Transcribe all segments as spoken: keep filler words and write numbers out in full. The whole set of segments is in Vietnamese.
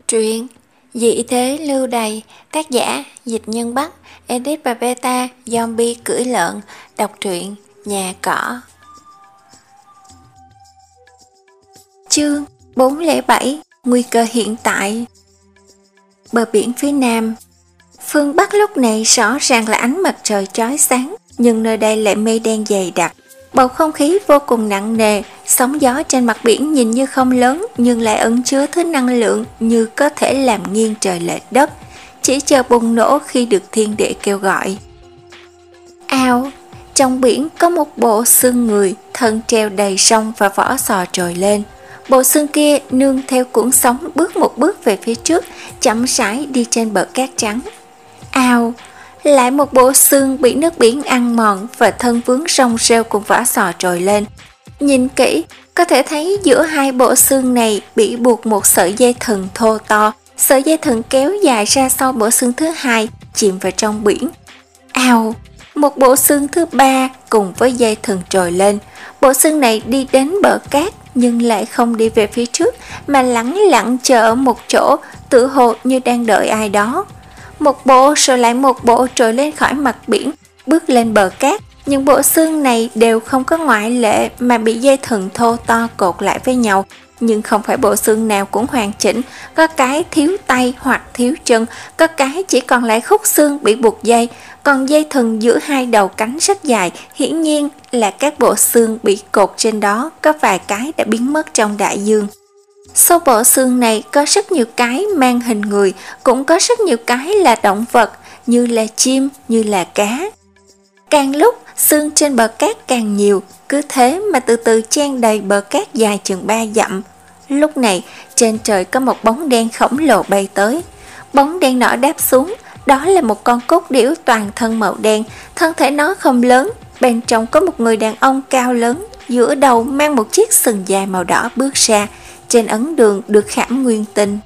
Truyện Dị thế lưu đày, tác giả Dịch Nhân Bắc, edit và beta Zombie cưỡi lợn. Đọc truyện Nhà Cỏ. Chương bốn không bảy. Nguy cơ hiện tại. Bờ biển phía nam. Phương Bắc lúc này rõ ràng là ánh mặt trời chói sáng, nhưng nơi đây lại mây đen dày đặc. Bầu không khí vô cùng nặng nề, sóng gió trên mặt biển nhìn như không lớn nhưng lại ẩn chứa thứ năng lượng như có thể làm nghiêng trời lệch đất, chỉ chờ bùng nổ khi được thiên địa kêu gọi. Ao, trong biển có một bộ xương người, thân treo đầy sông và vỏ sò trồi lên. Bộ xương kia nương theo cuộn sóng bước một bước về phía trước, chậm rãi đi trên bờ cát trắng. Ao, lại một bộ xương bị nước biển ăn mòn và thân vướng rong rêu cùng vỏ sò trồi lên. Nhìn kỹ, có thể thấy giữa hai bộ xương này bị buộc một sợi dây thừng thô to. Sợi dây thừng kéo dài ra sau bộ xương thứ hai, chìm vào trong biển. Ao, một bộ xương thứ ba cùng với dây thừng trồi lên. Bộ xương này đi đến bờ cát nhưng lại không đi về phía trước, mà lẳng lặng chờ ở một chỗ, tự hồ như đang đợi ai đó. Một bộ rồi lại một bộ trồi lên khỏi mặt biển, bước lên bờ cát, những bộ xương này đều không có ngoại lệ mà bị dây thừng thô to cột lại với nhau. Nhưng không phải bộ xương nào cũng hoàn chỉnh, có cái thiếu tay hoặc thiếu chân, có cái chỉ còn lại khúc xương bị buộc dây, còn dây thừng giữa hai đầu cánh rất dài, hiển nhiên là các bộ xương bị cột trên đó, có vài cái đã biến mất trong đại dương. Sau bộ xương này có rất nhiều cái mang hình người, cũng có rất nhiều cái là động vật, như là chim, như là cá. Càng lúc xương trên bờ cát càng nhiều, cứ thế mà từ từ chen đầy bờ cát dài chừng ba dặm. Lúc này trên trời có một bóng đen khổng lồ bay tới. Bóng đen nọ đáp xuống, đó là một con cốt điểu toàn thân màu đen. Thân thể nó không lớn, bên trong có một người đàn ông cao lớn, giữa đầu mang một chiếc sừng dài màu đỏ bước ra. Trên ấn đường được khảm nguyên tinh.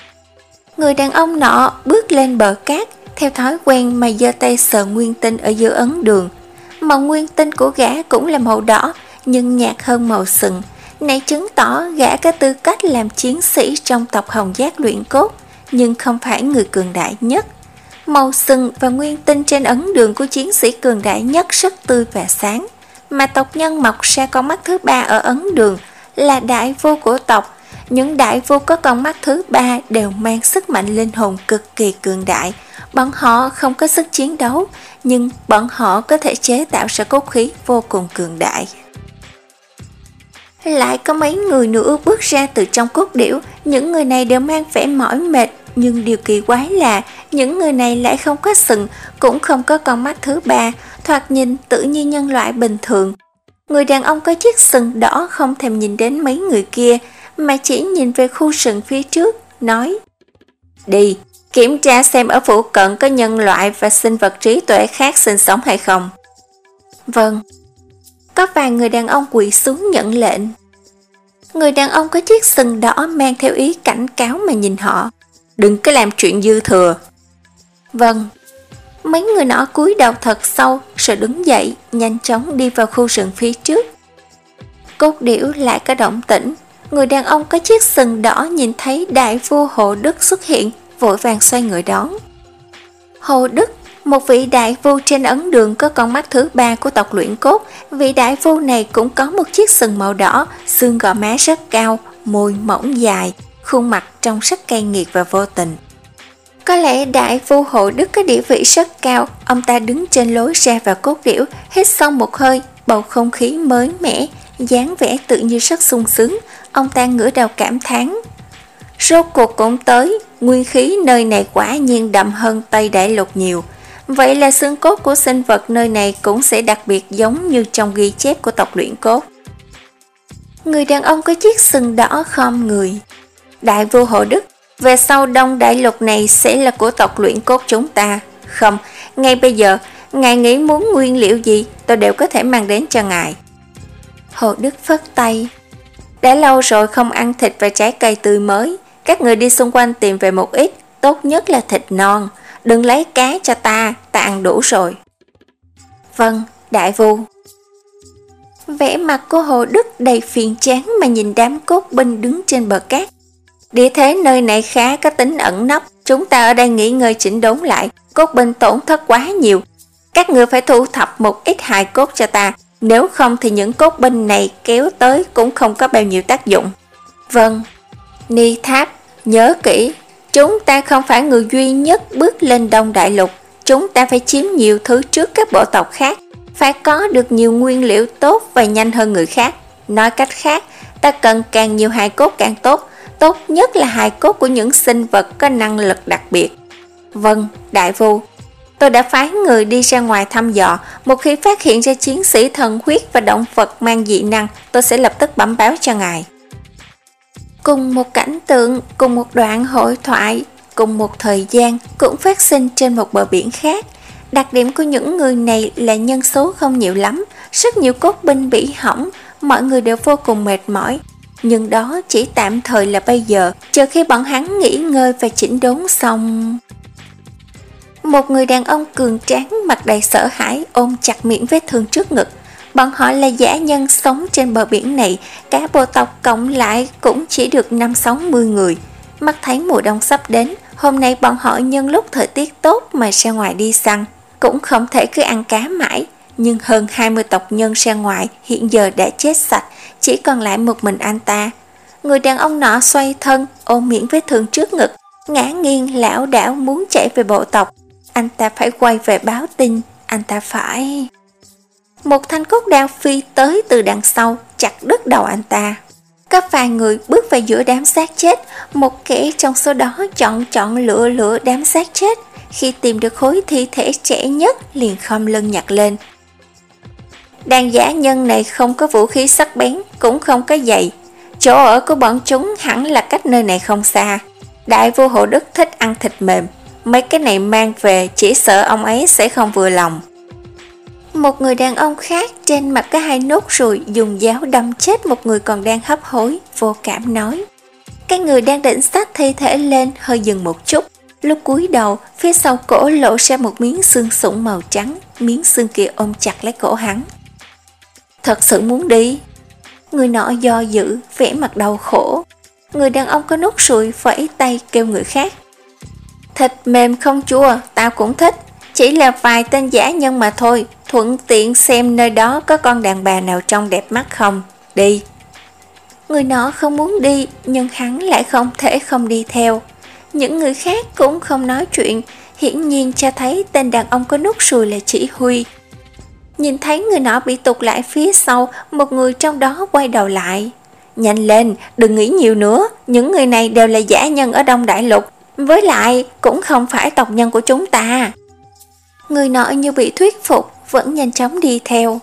Người đàn ông nọ bước lên bờ cát, theo thói quen mà giơ tay sờ nguyên tinh ở giữa ấn đường. Màu nguyên tinh của gã cũng là màu đỏ, nhưng nhạt hơn màu sừng. Này chứng tỏ gã có tư cách làm chiến sĩ trong tộc Hồng Giác luyện cốt, nhưng không phải người cường đại nhất. Màu sừng và nguyên tinh trên ấn đường của chiến sĩ cường đại nhất rất tươi và sáng, mà tộc nhân mọc ra con mắt thứ ba ở ấn đường là đại vô của tộc. Những đại vô có con mắt thứ ba đều mang sức mạnh linh hồn cực kỳ cường đại. Bọn họ không có sức chiến đấu, nhưng bọn họ có thể chế tạo ra cốt khí vô cùng cường đại. Lại có mấy người nữa bước ra từ trong cốt điểu. Những người này đều mang vẻ mỏi mệt, nhưng điều kỳ quái là những người này lại không có sừng, cũng không có con mắt thứ ba, thoạt nhìn tự như nhân loại bình thường. Người đàn ông có chiếc sừng đỏ không thèm nhìn đến mấy người kia, mà chỉ nhìn về khu rừng phía trước, nói: Đi, kiểm tra xem ở phụ cận có nhân loại và sinh vật trí tuệ khác sinh sống hay không. Vâng. Có vài người đàn ông quỳ xuống nhận lệnh. Người đàn ông có chiếc sừng đỏ mang theo ý cảnh cáo mà nhìn họ: Đừng có làm chuyện dư thừa. Vâng. Mấy người nọ cúi đầu thật sâu rồi đứng dậy, nhanh chóng đi vào khu rừng phía trước. Cốt điểu lại có động tĩnh. Người đàn ông có chiếc sừng đỏ nhìn thấy đại vua Hồ Đức xuất hiện, vội vàng xoay người đón. Hồ Đức, một vị đại vua trên ấn đường có con mắt thứ ba của tộc luyện cốt. Vị đại vua này cũng có một chiếc sừng màu đỏ, xương gò má rất cao, môi mỏng dài, khuôn mặt trông rất cay nghiệt và vô tình. Có lẽ đại vua Hồ Đức có địa vị rất cao. Ông ta đứng trên lối ra vào cốt điểu, hít sâu một hơi, bầu không khí mới mẻ, dáng vẻ tự nhiên rất sung sướng. Ông ta ngửa đầu cảm thán: Rốt cuộc cũng tới, nguyên khí nơi này quả nhiên đậm hơn Tây Đại Lục nhiều. Vậy là xương cốt của sinh vật nơi này cũng sẽ đặc biệt giống như trong ghi chép của tộc luyện cốt. Người đàn ông có chiếc sừng đỏ khom người: Đại vua Hồ Đức, về sau Đông Đại Lục này sẽ là của tộc luyện cốt chúng ta. Không, ngay bây giờ, ngài nghĩ muốn nguyên liệu gì, tôi đều có thể mang đến cho ngài. Hồ Đức phất tay: Đã lâu rồi không ăn thịt và trái cây tươi mới. Các người đi xung quanh tìm về một ít, tốt nhất là thịt non. Đừng lấy cá cho ta, ta ăn đủ rồi. Vâng, đại vua. Vẻ mặt của Hồ Đức đầy phiền chán mà nhìn đám cốt binh đứng trên bờ cát. Địa thế nơi này khá có tính ẩn nấp, chúng ta ở đây nghỉ ngơi chỉnh đốn lại, cốt binh tổn thất quá nhiều. Các người phải thu thập một ít hài cốt cho ta, nếu không thì những cốt binh này kéo tới cũng không có bao nhiêu tác dụng. Vâng. Ni Tháp, nhớ kỹ, chúng ta không phải người duy nhất bước lên Đông Đại Lục, chúng ta phải chiếm nhiều thứ trước các bộ tộc khác, phải có được nhiều nguyên liệu tốt và nhanh hơn người khác. Nói cách khác, ta cần càng nhiều hài cốt càng tốt, tốt nhất là hài cốt của những sinh vật có năng lực đặc biệt. Vâng, đại vu, tôi đã phái người đi ra ngoài thăm dò, một khi phát hiện ra chiến sĩ thần huyết và động vật mang dị năng, tôi sẽ lập tức bẩm báo cho ngài. Cùng một cảnh tượng, cùng một đoạn hội thoại, cùng một thời gian cũng phát sinh trên một bờ biển khác. Đặc điểm của những người này là nhân số không nhiều lắm, rất nhiều cốt binh bị hỏng, mọi người đều vô cùng mệt mỏi. Nhưng đó chỉ tạm thời là bây giờ, chờ khi bọn hắn nghỉ ngơi và chỉnh đốn xong. Một người đàn ông cường tráng mặt đầy sợ hãi ôm chặt miệng vết thương trước ngực. Bọn họ là dã nhân sống trên bờ biển này, cả bộ tộc cộng lại cũng chỉ được năm sáu mươi người. Mắt thấy mùa đông sắp đến, hôm nay bọn họ nhân lúc thời tiết tốt mà ra ngoài đi săn. Cũng không thể cứ ăn cá mãi, nhưng hơn hai mươi tộc nhân ra ngoài hiện giờ đã chết sạch, chỉ còn lại một mình anh ta. Người đàn ông nọ xoay thân, ôm miệng vết thương trước ngực, ngã nghiêng lảo đảo muốn chạy về bộ tộc. Anh ta phải quay về báo tin, anh ta phải... Một thanh cốt đao phi tới từ đằng sau, chặt đứt đầu anh ta. Có vài người bước vào giữa đám xác chết, một kẻ trong số đó chọn chọn lựa lựa đám xác chết. Khi tìm được khối thi thể trẻ nhất, liền khom lưng nhặt lên. Đàn dã nhân này không có vũ khí sắc bén, cũng không có giày. Chỗ ở của bọn chúng hẳn là cách nơi này không xa. Đại vua Hộ Đức thích ăn thịt mềm, mấy cái này mang về chỉ sợ ông ấy sẽ không vừa lòng. Một người đàn ông khác trên mặt có hai nốt ruồi dùng giáo đâm chết một người còn đang hấp hối, vô cảm nói. Cái người đang định xách thi thể lên hơi dừng một chút, lúc cúi đầu phía sau cổ lộ ra một miếng xương sụn màu trắng, miếng xương kia ôm chặt lấy cổ hắn. Thật sự muốn đi? Người nọ do dự, vẻ mặt đau khổ. Người đàn ông có nốt ruồi vẫy tay kêu người khác. Thịt mềm không chua, tao cũng thích. Chỉ là vài tên dã nhân mà thôi, thuận tiện xem nơi đó có con đàn bà nào trông đẹp mắt không. Đi. Người nọ không muốn đi, nhưng hắn lại không thể không đi theo. Những người khác cũng không nói chuyện, hiển nhiên cho thấy tên đàn ông có nốt ruồi là chỉ huy. Nhìn thấy người nọ bị tụt lại phía sau, một người trong đó quay đầu lại. Nhanh lên, đừng nghĩ nhiều nữa, những người này đều là dã nhân ở Đông Đại Lục, với lại cũng không phải tộc nhân của chúng ta. Người nọ như bị thuyết phục, vẫn nhanh chóng đi theo.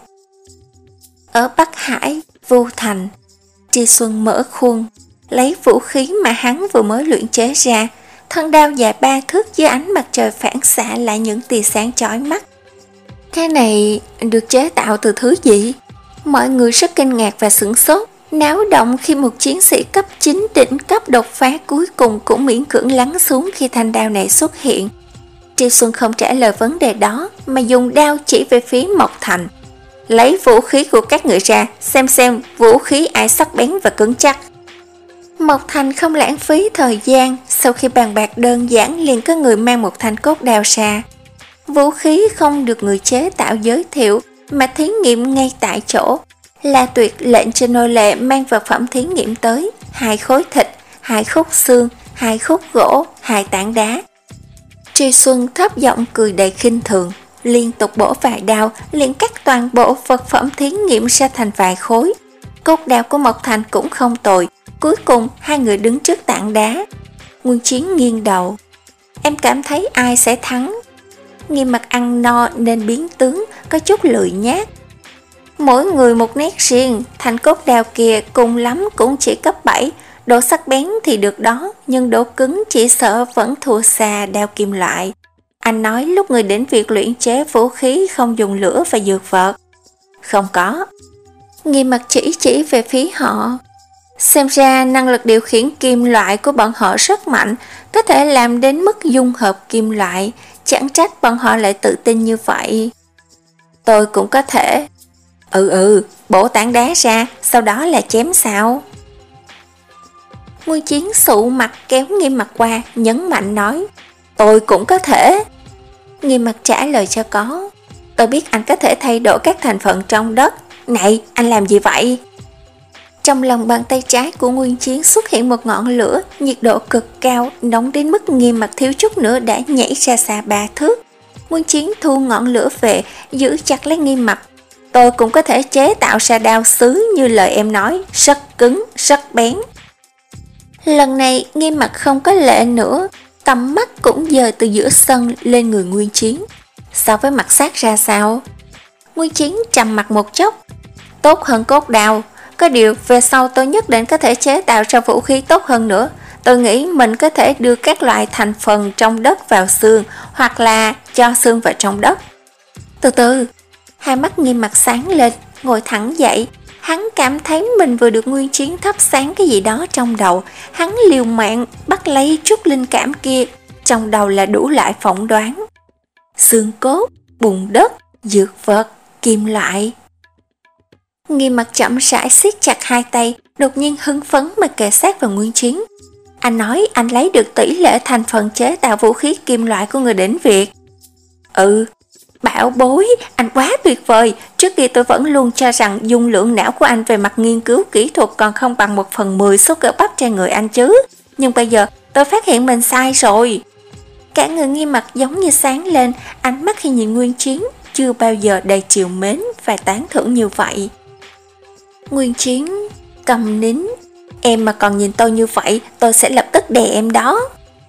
Ở Bắc Hải, Vu Thành, Tri Xuân mở khuôn, lấy vũ khí mà hắn vừa mới luyện chế ra, thân đao dài ba thước dưới ánh mặt trời phản xạ lại những tia sáng chói mắt. Cái này được chế tạo từ thứ gì? Mọi người rất kinh ngạc và sửng sốt, náo động khi một chiến sĩ cấp chín đỉnh cấp đột phá cuối cùng cũng miễn cưỡng lắng xuống khi thanh đao này xuất hiện. Tri Xuân không trả lời vấn đề đó mà dùng đao chỉ về phía Mộc Thành. Lấy vũ khí của các người ra, xem xem vũ khí ai sắc bén và cứng chắc. Mộc Thành không lãng phí thời gian, sau khi bàn bạc đơn giản liền có người mang một thanh cốt đao ra. Vũ khí không được người chế tạo giới thiệu mà thí nghiệm ngay tại chỗ. La Tuyệt lệnh cho nô lệ mang vật phẩm thí nghiệm tới, hai khối thịt, hai khúc xương, hai khúc gỗ, hai tảng đá. Tri Xuân thấp giọng cười đầy khinh thường, liên tục bổ vài đao, liền cắt toàn bộ vật phẩm thí nghiệm ra thành vài khối. Cốt đao của Mộc Thành cũng không tồi, cuối cùng hai người đứng trước tảng đá. Nguyên Chiến nghiêng đầu. Em cảm thấy ai sẽ thắng? Nghiêm Mặt ăn no nên biến tướng, có chút lười nhác. Mỗi người một nét riêng, thanh cốt đao kia cùng lắm cũng chỉ cấp bảy, độ sắc bén thì được đó, nhưng độ cứng chỉ sợ vẫn thua xa đao kim loại. Anh nói lúc người đến việc luyện chế vũ khí không dùng lửa và dược vật. Không có. Nghiêm Mặt chỉ chỉ về phía họ. Xem ra năng lực điều khiển kim loại của bọn họ rất mạnh, có thể làm đến mức dung hợp kim loại, chẳng trách bọn họ lại tự tin như vậy. Tôi cũng có thể. Ừ ừ, bổ tảng đá ra, sau đó là chém sao. Nguyên Chiến sụ mặt kéo Nghiêm Mặc qua, nhấn mạnh nói, tôi cũng có thể. Nghiêm Mặc trả lời cho có, tôi biết anh có thể thay đổi các thành phần trong đất. Này, anh làm gì vậy? Trong lòng bàn tay trái của Nguyên Chiến xuất hiện một ngọn lửa, nhiệt độ cực cao, nóng đến mức Nghiêm Mặc thiếu chút nữa đã nhảy ra xa ba thước. Nguyên Chiến thu ngọn lửa về, giữ chặt lấy Nghiêm Mặc. Tôi cũng có thể chế tạo ra đao sứ như lời em nói, rất cứng, rất bén. Lần này Nghiêm Mặc không có lệ nữa, tầm mắt cũng dời từ giữa sân lên người Nguyên Chiến. So với mặt sát ra sao? Nguyên Chiến trầm mặt một chốc. Tốt hơn cốt đao, có điều về sau tôi nhất định có thể chế tạo ra vũ khí tốt hơn nữa. Tôi nghĩ mình có thể đưa các loại thành phần trong đất vào xương, hoặc là cho xương vào trong đất. Từ từ, hai mắt Nghiêm Mặc sáng lên, ngồi thẳng dậy. Hắn cảm thấy mình vừa được Nguyên Chiến thắp sáng cái gì đó trong đầu. Hắn liều mạng bắt lấy chút linh cảm kia. Trong đầu là đủ loại phỏng đoán. Xương cốt, bùn đất, dược vật, kim loại. Nghiêm Mặc chậm rãi siết chặt hai tay, đột nhiên hưng phấn mà kề sát vào Nguyên Chiến. Anh nói anh lấy được tỷ lệ thành phần chế tạo vũ khí kim loại của người đến Việt. Ừ, bảo bối, anh quá tuyệt vời. Trước kia tôi vẫn luôn cho rằng dung lượng não của anh về mặt nghiên cứu kỹ thuật còn không bằng một phần mười số cơ bắp trên người anh chứ. Nhưng bây giờ tôi phát hiện mình sai rồi. Cả người Nghiêm Mặc giống như sáng lên, ánh mắt khi nhìn Nguyên Chiến chưa bao giờ đầy trìu mến và tán thưởng như vậy. Nguyên Chiến cầm nín. Em mà còn nhìn tôi như vậy, tôi sẽ lập tức đè em đó.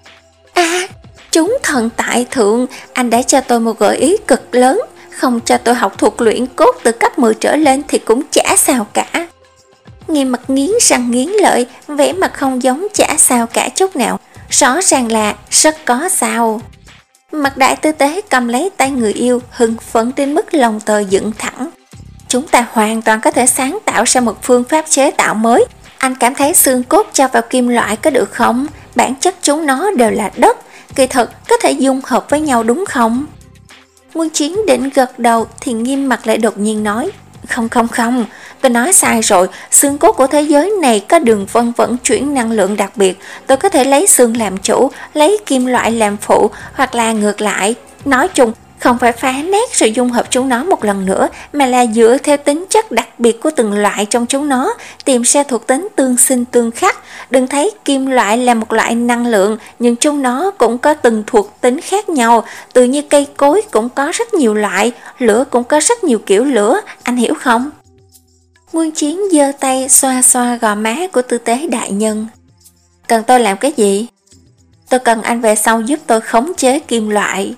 À, chúng thần tại thượng, anh đã cho tôi một gợi ý cực lớn. Không cho tôi học thuộc luyện cốt từ cấp mười trở lên thì cũng chả sao cả. Nghiêm Mặc nghiến răng nghiến lợi, vẻ mặt không giống chả sao cả chút nào. Rõ ràng là rất có sao. Mặt Đại tư tế cầm lấy tay người yêu, hưng phấn đến mức lòng tơ dựng thẳng. Chúng ta hoàn toàn có thể sáng tạo ra một phương pháp chế tạo mới. Anh cảm thấy xương cốt cho vào kim loại có được không? Bản chất chúng nó đều là đất, kỳ thực có thể dung hợp với nhau đúng không? Nguyên Chiến định gật đầu thì Nghiêm Mặc lại đột nhiên nói, không không không, tôi nói sai rồi, xương cốt của thế giới này có đường vân vận chuyển năng lượng đặc biệt, tôi có thể lấy xương làm chủ, lấy kim loại làm phụ, hoặc là ngược lại. Nói chung, không phải phá nát rồi dung hợp chúng nó một lần nữa, mà là dựa theo tính chất đặc biệt của từng loại trong chúng nó, tìm ra thuộc tính tương sinh tương khắc. Đừng thấy kim loại là một loại năng lượng, nhưng chúng nó cũng có từng thuộc tính khác nhau, tự như cây cối cũng có rất nhiều loại, lửa cũng có rất nhiều kiểu lửa, anh hiểu không? Nguyên Chiến giơ tay xoa xoa gò má của tư tế đại nhân. Cần tôi làm cái gì? Tôi cần anh về sau giúp tôi khống chế kim loại.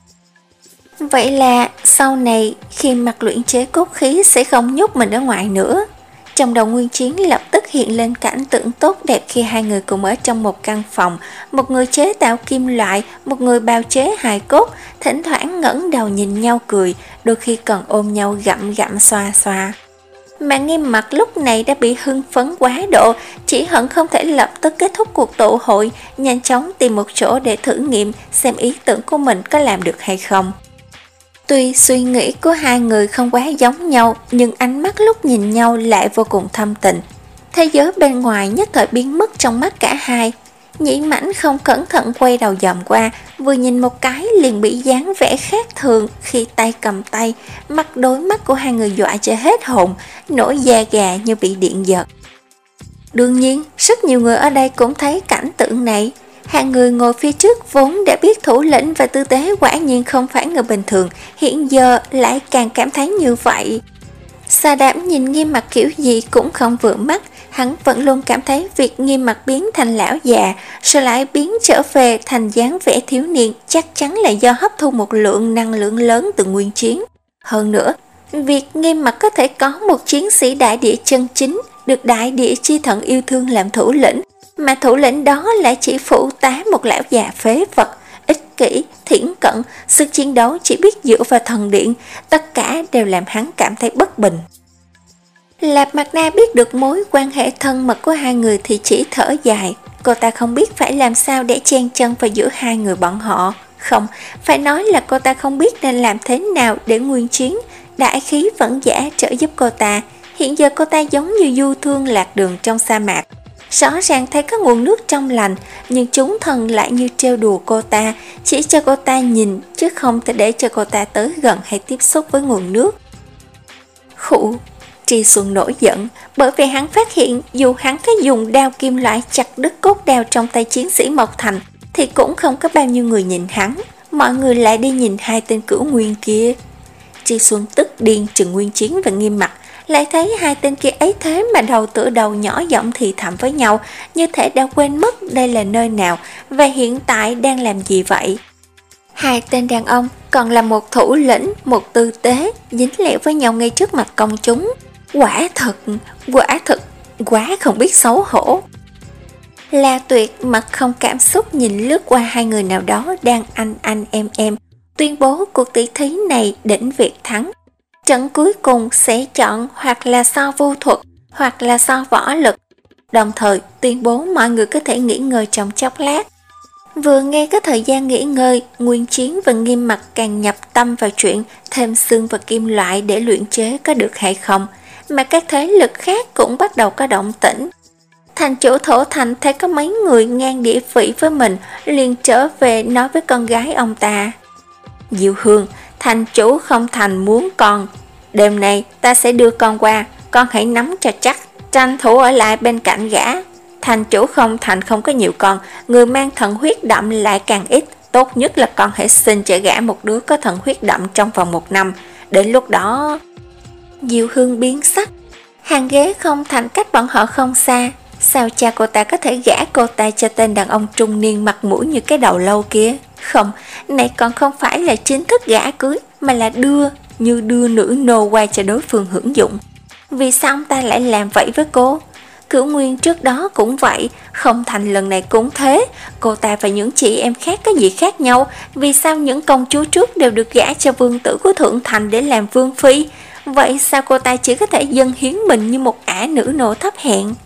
Vậy là sau này khi mặc luyện chế cốt khí sẽ không nhốt mình ở ngoài nữa. Trong đầu Nguyên Chiến lập tức hiện lên cảnh tượng tốt đẹp khi hai người cùng ở trong một căn phòng, một người chế tạo kim loại, một người bào chế hài cốt, thỉnh thoảng ngẩng đầu nhìn nhau cười, đôi khi còn ôm nhau gặm gặm xoa xoa. Mà Nghiêm Mặc lúc này đã bị hưng phấn quá độ, chỉ hận không thể lập tức kết thúc cuộc tụ hội, nhanh chóng tìm một chỗ để thử nghiệm xem ý tưởng của mình có làm được hay không. Tuy suy nghĩ của hai người không quá giống nhau, nhưng ánh mắt lúc nhìn nhau lại vô cùng thâm tình. Thế giới bên ngoài nhất thời biến mất trong mắt cả hai. Nhĩ Mãnh không cẩn thận quay đầu dòm qua, vừa nhìn một cái liền bị dáng vẻ khác thường khi tay cầm tay, mặt đối mắt của hai người dọa cho hết hồn, nổi da gà như bị điện giật. Đương nhiên, rất nhiều người ở đây cũng thấy cảnh tượng này. Hai người ngồi phía trước vốn đã biết thủ lĩnh và tư tế quả nhiên không phải người bình thường, hiện giờ lại càng cảm thấy như vậy. Sa Đảm nhìn Nghiêm Mặc kiểu gì cũng không vừa mắt, hắn vẫn luôn cảm thấy việc Nghiêm Mặc biến thành lão già, rồi lại biến trở về thành dáng vẻ thiếu niên chắc chắn là do hấp thu một lượng năng lượng lớn từ Nguyên Chiến. Hơn nữa, việc Nghiêm Mặc có thể có một chiến sĩ đại địa chân chính, được đại địa chi thần yêu thương làm thủ lĩnh, mà thủ lĩnh đó lại chỉ phụ tá một lão già phế vật, ích kỷ, thiển cận, sức chiến đấu chỉ biết dựa vào thần điện, tất cả đều làm hắn cảm thấy bất bình. Lạp Mạc Na biết được mối quan hệ thân mật của hai người thì chỉ thở dài, cô ta không biết phải làm sao để chen chân vào giữa hai người bọn họ. Không, phải nói là cô ta không biết nên làm thế nào để Nguyên Chiến, đại khí vẫn giả trợ giúp cô ta. Hiện giờ cô ta giống như du thương lạc đường trong sa mạc. rõ ràng thấy có nguồn nước trong lành, nhưng chúng thần lại như trêu đùa cô ta, chỉ cho cô ta nhìn chứ không thể để cho cô ta tới gần hay tiếp xúc với nguồn nước. Khụ, Tri Xuân nổi giận, bởi vì hắn phát hiện dù hắn có dùng đao kim loại chặt đứt cốt đao trong tay chiến sĩ Mộc Thành thì cũng không có bao nhiêu người nhìn hắn, mọi người lại đi nhìn hai tên Cửu Nguyên kia. Tri Xuân tức điên trừng Nguyên Chiến và Nghiêm Mặc, lại thấy hai tên kia ấy thế mà đầu tựa đầu nhỏ giọng thì thầm với nhau, như thể đã quên mất đây là nơi nào và hiện tại đang làm gì vậy. Hai tên đàn ông còn là một thủ lĩnh, một tư tế, dính lẹo với nhau ngay trước mặt công chúng. Quả thật, quả thật, quá không biết xấu hổ. La Tuyệt mặt không cảm xúc nhìn lướt qua hai người nào đó đang anh anh em em, tuyên bố cuộc tỷ thí này đỉnh Việt thắng. Trận cuối cùng sẽ chọn hoặc là so vô thuật, hoặc là so võ lực, đồng thời tuyên bố mọi người có thể nghỉ ngơi trong chốc lát. Vừa nghe có thời gian nghỉ ngơi, Nguyên Chiến và Nghiêm Mặc càng nhập tâm vào chuyện thêm xương và kim loại để luyện chế có được hay không, mà các thế lực khác cũng bắt đầu có động tĩnh. Thành chủ Thổ Thành thấy có mấy người ngang địa vị với mình, liền trở về nói với con gái ông ta: Diệu Hương, thành chủ không thành muốn con, đêm nay ta sẽ đưa con qua, con hãy nắm cho chắc, tranh thủ ở lại bên cạnh gã. Thành chủ không thành không có nhiều con, người mang thần huyết đậm lại càng ít, tốt nhất là con hãy xin cho gã một đứa có thần huyết đậm trong vòng một năm, đến lúc đó... Diệu Hương biến sắc, hàng ghế không thành cách bọn họ không xa, sao cha cô ta có thể gả cô ta cho tên đàn ông trung niên mặt mũi như cái đầu lâu kia? Không, này còn không phải là chính thức gả cưới, mà là đưa, như đưa nữ nô qua cho đối phương hưởng dụng. Vì sao ông ta lại làm vậy với cô? Cửu Nguyên trước đó cũng vậy, không thành lần này cũng thế. Cô ta và những chị em khác có gì khác nhau? Vì sao những công chúa trước đều được gả cho vương tử của Thượng Thành để làm vương phi? Vậy sao cô ta chỉ có thể dâng hiến mình như một ả nữ nô thấp hèn?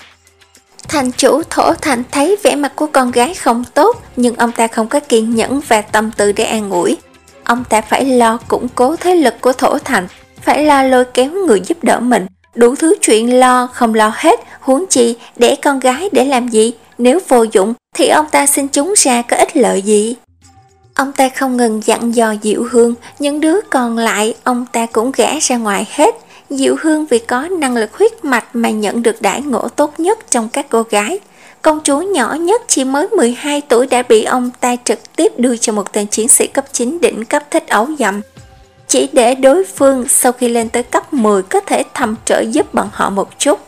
Thành chủ Thổ Thành thấy vẻ mặt của con gái không tốt, nhưng ông ta không có kiên nhẫn và tâm tư để an ủi. Ông ta phải lo củng cố thế lực của Thổ Thành, phải lo lôi kéo người giúp đỡ mình, đủ thứ chuyện lo không lo hết, huống chi đẻ con gái để làm gì? Nếu vô dụng thì ông ta xin chúng ra có ích lợi gì? Ông ta không ngừng dặn dò Diệu Hương, những đứa còn lại ông ta cũng gả ra ngoài hết. Diệu Hương vì có năng lực huyết mạch mà nhận được đãi ngộ tốt nhất trong các cô gái. Công chúa nhỏ nhất chỉ mới mười hai tuổi đã bị ông ta trực tiếp đưa cho một tên chiến sĩ cấp chín đỉnh cấp thích ấu dầm, chỉ để đối phương sau khi lên tới cấp mười có thể thầm trợ giúp bọn họ một chút.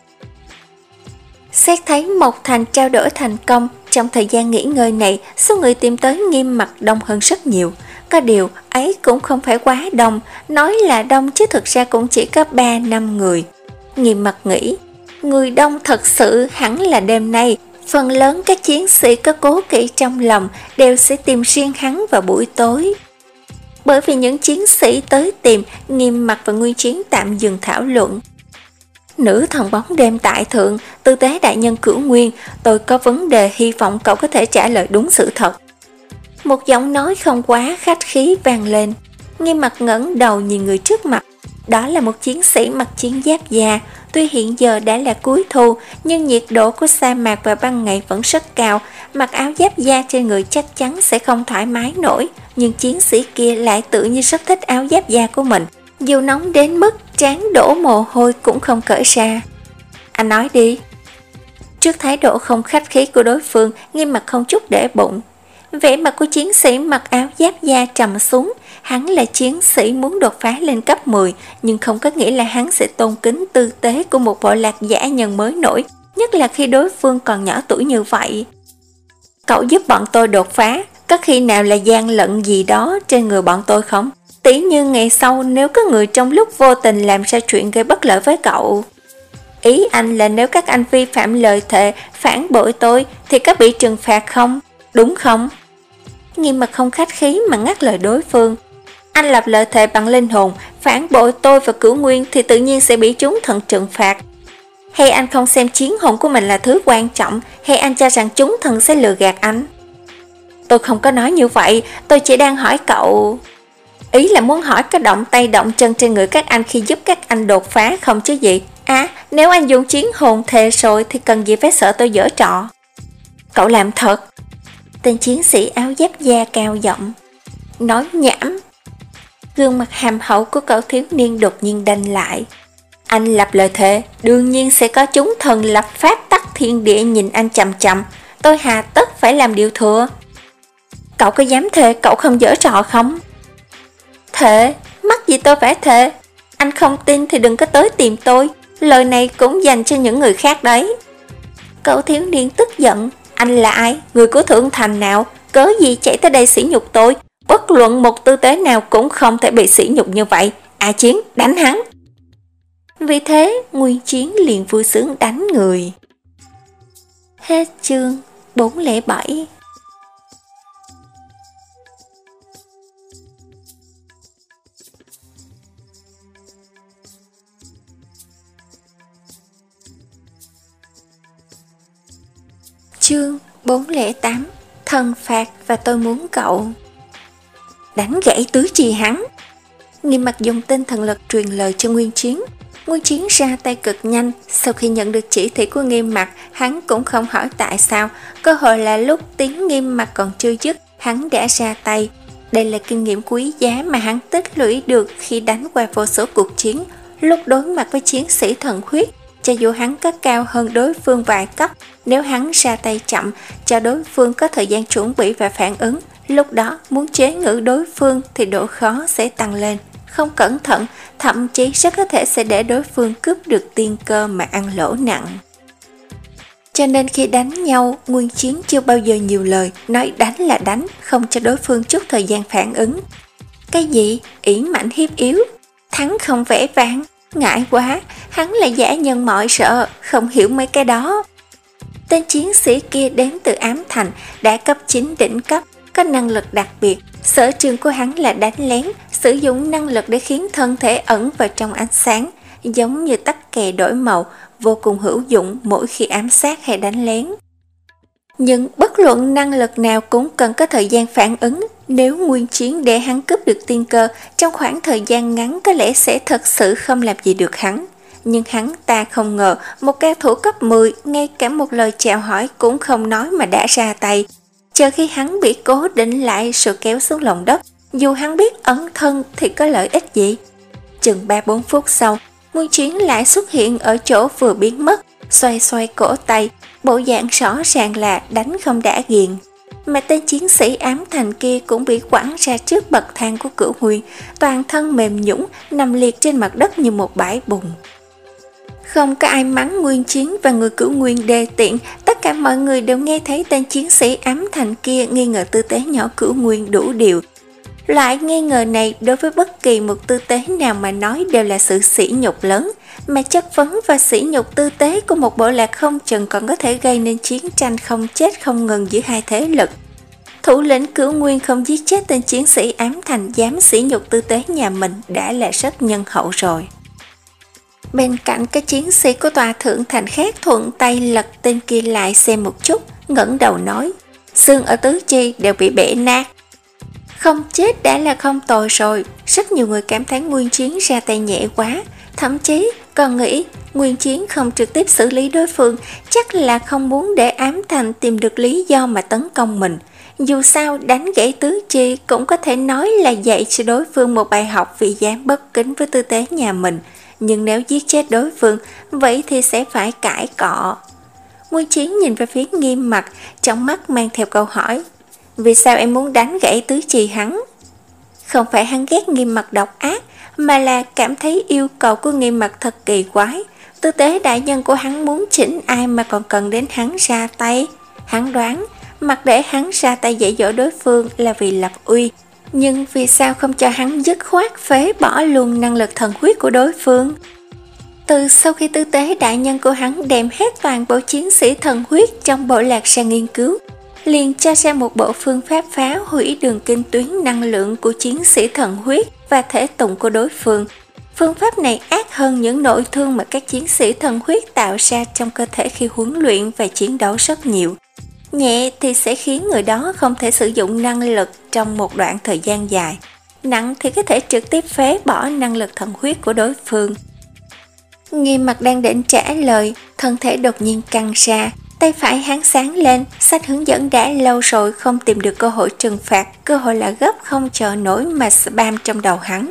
Xét thấy Mộc Thành trao đổi thành công, trong thời gian nghỉ ngơi này, số người tìm tới Nghiêm Mặc đông hơn rất nhiều. Có điều ấy cũng không phải quá đông, nói là đông chứ thực ra cũng chỉ có ba năm người. Nghiêm Mặc nghĩ, người đông thật sự hẳn là đêm nay, phần lớn các chiến sĩ có cố kỵ trong lòng đều sẽ tìm riêng hắn vào buổi tối. Bởi vì những chiến sĩ tới tìm, Nghiêm Mặc và Nguyên Chiến tạm dừng thảo luận. Nữ thần bóng đêm tại thượng, tư tế đại nhân Cửu Nguyên, tôi có vấn đề hy vọng cậu có thể trả lời đúng sự thật. Một giọng nói không quá khách khí vang lên. Nghiêm Mặc ngẩng đầu nhìn người trước mặt. Đó là một chiến sĩ mặc chiến giáp da. Tuy hiện giờ đã là cuối thu, nhưng nhiệt độ của sa mạc và ban ngày vẫn rất cao. Mặc áo giáp da trên người chắc chắn sẽ không thoải mái nổi. Nhưng chiến sĩ kia lại tự nhiên rất thích áo giáp da của mình. Dù nóng đến mức trán đổ mồ hôi cũng không cởi ra. Anh nói đi. Trước thái độ không khách khí của đối phương, Nghiêm Mặc không chút để bụng. Vẻ mặt của chiến sĩ mặc áo giáp da trầm xuống. Hắn là chiến sĩ muốn đột phá lên cấp mười, nhưng không có nghĩa là hắn sẽ tôn kính tư tế của một bộ lạc dã nhân mới nổi, nhất là khi đối phương còn nhỏ tuổi như vậy. Cậu giúp bọn tôi đột phá, có khi nào là gian lận gì đó trên người bọn tôi không? Tỉ như ngày sau nếu có người trong lúc vô tình làm ra chuyện gây bất lợi với cậu. Ý anh là nếu các anh vi phạm lời thề, phản bội tôi thì có bị trừng phạt không? Đúng không? Nghiêm Mặc không khách khí mà ngắt lời đối phương. Anh lập lời thề bằng linh hồn, phản bội tôi và Cửu Nguyên thì tự nhiên sẽ bị chúng thần trừng phạt. Hay anh không xem chiến hồn của mình là thứ quan trọng, hay anh cho rằng chúng thần sẽ lừa gạt anh? Tôi không có nói như vậy, tôi chỉ đang hỏi cậu. Ý là muốn hỏi có động tay động chân trên người các anh khi giúp các anh đột phá không chứ gì? À, nếu anh dùng chiến hồn thề rồi thì cần gì phải sợ tôi giở trò. Cậu làm thật. Tên chiến sĩ áo giáp da cao giọng. Nói nhảm. Gương mặt hàm hậu của cậu thiếu niên đột nhiên đanh lại. Anh lập lời thề, đương nhiên sẽ có chúng thần lập pháp tắc thiên địa nhìn anh chằm chằm. Tôi hà tất phải làm điều thừa. Cậu có dám thề cậu không giở trò không? Thề? Mắc gì tôi phải thề? Anh không tin thì đừng có tới tìm tôi. Lời này cũng dành cho những người khác đấy. Cậu thiếu niên tức giận. Anh là ai? Người của Thượng Thành nào? Cớ gì chạy tới đây sỉ nhục tôi? Bất luận một tư tế nào cũng không thể bị sỉ nhục như vậy. A Chiến, đánh hắn. Vì thế, Nguyên Chiến liền vui sướng đánh người. Hết chương bốn không bảy. Chương bốn không tám. Thần phạt và tôi muốn cậu. Đánh gãy tứ chi hắn. Nghiêm Mặc dùng tinh thần lực truyền lời cho Nguyên Chiến. Nguyên Chiến ra tay cực nhanh. Sau khi nhận được chỉ thị của Nghiêm Mặc, hắn cũng không hỏi tại sao. Cơ hội là lúc tiếng Nghiêm Mặc còn chưa dứt, hắn đã ra tay. Đây là kinh nghiệm quý giá mà hắn tích lũy được khi đánh qua vô số cuộc chiến. Lúc đối mặt với chiến sĩ thần huyết, cho dù hắn có cao hơn đối phương vài cấp, nếu hắn ra tay chậm, cho đối phương có thời gian chuẩn bị và phản ứng, lúc đó muốn chế ngự đối phương thì độ khó sẽ tăng lên. Không cẩn thận, thậm chí rất có thể sẽ để đối phương cướp được tiên cơ mà ăn lỗ nặng. Cho nên khi đánh nhau, Nguyên Chiến chưa bao giờ nhiều lời, nói đánh là đánh, không cho đối phương chút thời gian phản ứng. Cái gì? Ỷ mạnh hiếp yếu? Thắng không vẻ vang? Ngại quá, hắn là giả nhân mọi sợ, không hiểu mấy cái đó. Tên chiến sĩ kia đến từ Ám Thành, đã cấp chín đỉnh cấp, có năng lực đặc biệt. Sở trường của hắn là đánh lén, sử dụng năng lực để khiến thân thể ẩn vào trong ánh sáng, giống như tắc kè đổi màu, vô cùng hữu dụng mỗi khi ám sát hay đánh lén. Nhưng bất luận năng lực nào cũng cần có thời gian phản ứng. Nếu Nguyên Chiến để hắn cướp được tiên cơ, trong khoảng thời gian ngắn có lẽ sẽ thật sự không làm gì được hắn. Nhưng hắn ta không ngờ một cao thủ cấp mười ngay cả một lời chào hỏi cũng không nói mà đã ra tay. Chờ khi hắn bị cố định lại rồi kéo xuống lòng đất, dù hắn biết ẩn thân thì có lợi ích gì. Chừng ba bốn phút sau, Nguyên Chiến lại xuất hiện ở chỗ vừa biến mất, xoay xoay cổ tay, bộ dạng rõ ràng là đánh không đã ghiền. Mà tên chiến sĩ Ám Thành kia cũng bị quẳng ra trước bậc thang của Cửu Huyền, toàn thân mềm nhũn nằm liệt trên mặt đất như một bãi bùn. Không có ai mắng Nguyên Chiến và người Cửu Nguyên đê tiện, tất cả mọi người đều nghe thấy tên chiến sĩ Ám Thành kia nghi ngờ tư tế nhỏ Cửu Nguyên đủ điều. Loại nghi ngờ này đối với bất kỳ một tư tế nào mà nói đều là sự sỉ nhục lớn, mà chất vấn và sỉ nhục tư tế của một bộ lạc không chừng còn có thể gây nên chiến tranh không chết không ngừng giữa hai thế lực. Thủ lĩnh Cửu Nguyên không giết chết tên chiến sĩ Ám Thành dám sỉ nhục tư tế nhà mình đã là rất nhân hậu rồi. Bên cạnh cái chiến sĩ của tòa thượng thành khác thuận tay lật tên kia lại xem một chút, ngẩng đầu nói, xương ở tứ chi đều bị bể nát. Không chết đã là không tồi rồi. Rất nhiều người cảm thấy Nguyên Chiến ra tay nhẹ quá, thậm chí còn nghĩ Nguyên Chiến không trực tiếp xử lý đối phương, chắc là không muốn để Ám Thành tìm được lý do mà tấn công mình. Dù sao đánh gãy tứ chi cũng có thể nói là dạy cho đối phương một bài học vì dám bất kính với tư tế nhà mình. Nhưng nếu giết chết đối phương, vậy thì sẽ phải cãi cọ. Nguyên Chiến nhìn về phía Nghiêm Mặc, trong mắt mang theo câu hỏi, vì sao em muốn đánh gãy tứ chi hắn? Không phải hắn ghét Nghiêm Mặc độc ác, mà là cảm thấy yêu cầu của Nghiêm Mặc thật kỳ quái. Tư tế đại nhân của hắn muốn chỉnh ai mà còn cần đến hắn ra tay. Hắn đoán, mặc để hắn ra tay dạy dỗ đối phương là vì lập uy. Nhưng vì sao không cho hắn dứt khoát phế bỏ luôn năng lực thần huyết của đối phương? Từ sau khi tư tế đại nhân của hắn đem hết toàn bộ chiến sĩ thần huyết trong bộ lạc ra nghiên cứu, liền cho ra một bộ phương pháp phá hủy đường kinh tuyến năng lượng của chiến sĩ thần huyết và thể tụng của đối phương. Phương pháp này ác hơn những nội thương mà các chiến sĩ thần huyết tạo ra trong cơ thể khi huấn luyện và chiến đấu rất nhiều. Nhẹ thì sẽ khiến người đó không thể sử dụng năng lực trong một đoạn thời gian dài. Nặng thì có thể trực tiếp phế bỏ năng lực thần huyết của đối phương. Nghiêm Mặt đang định trả lời, thân thể đột nhiên căng ra, tay phải hắn sáng lên, sách hướng dẫn đã lâu rồi không tìm được cơ hội trừng phạt, cơ hội là gấp không chờ nổi mà spam trong đầu hắn.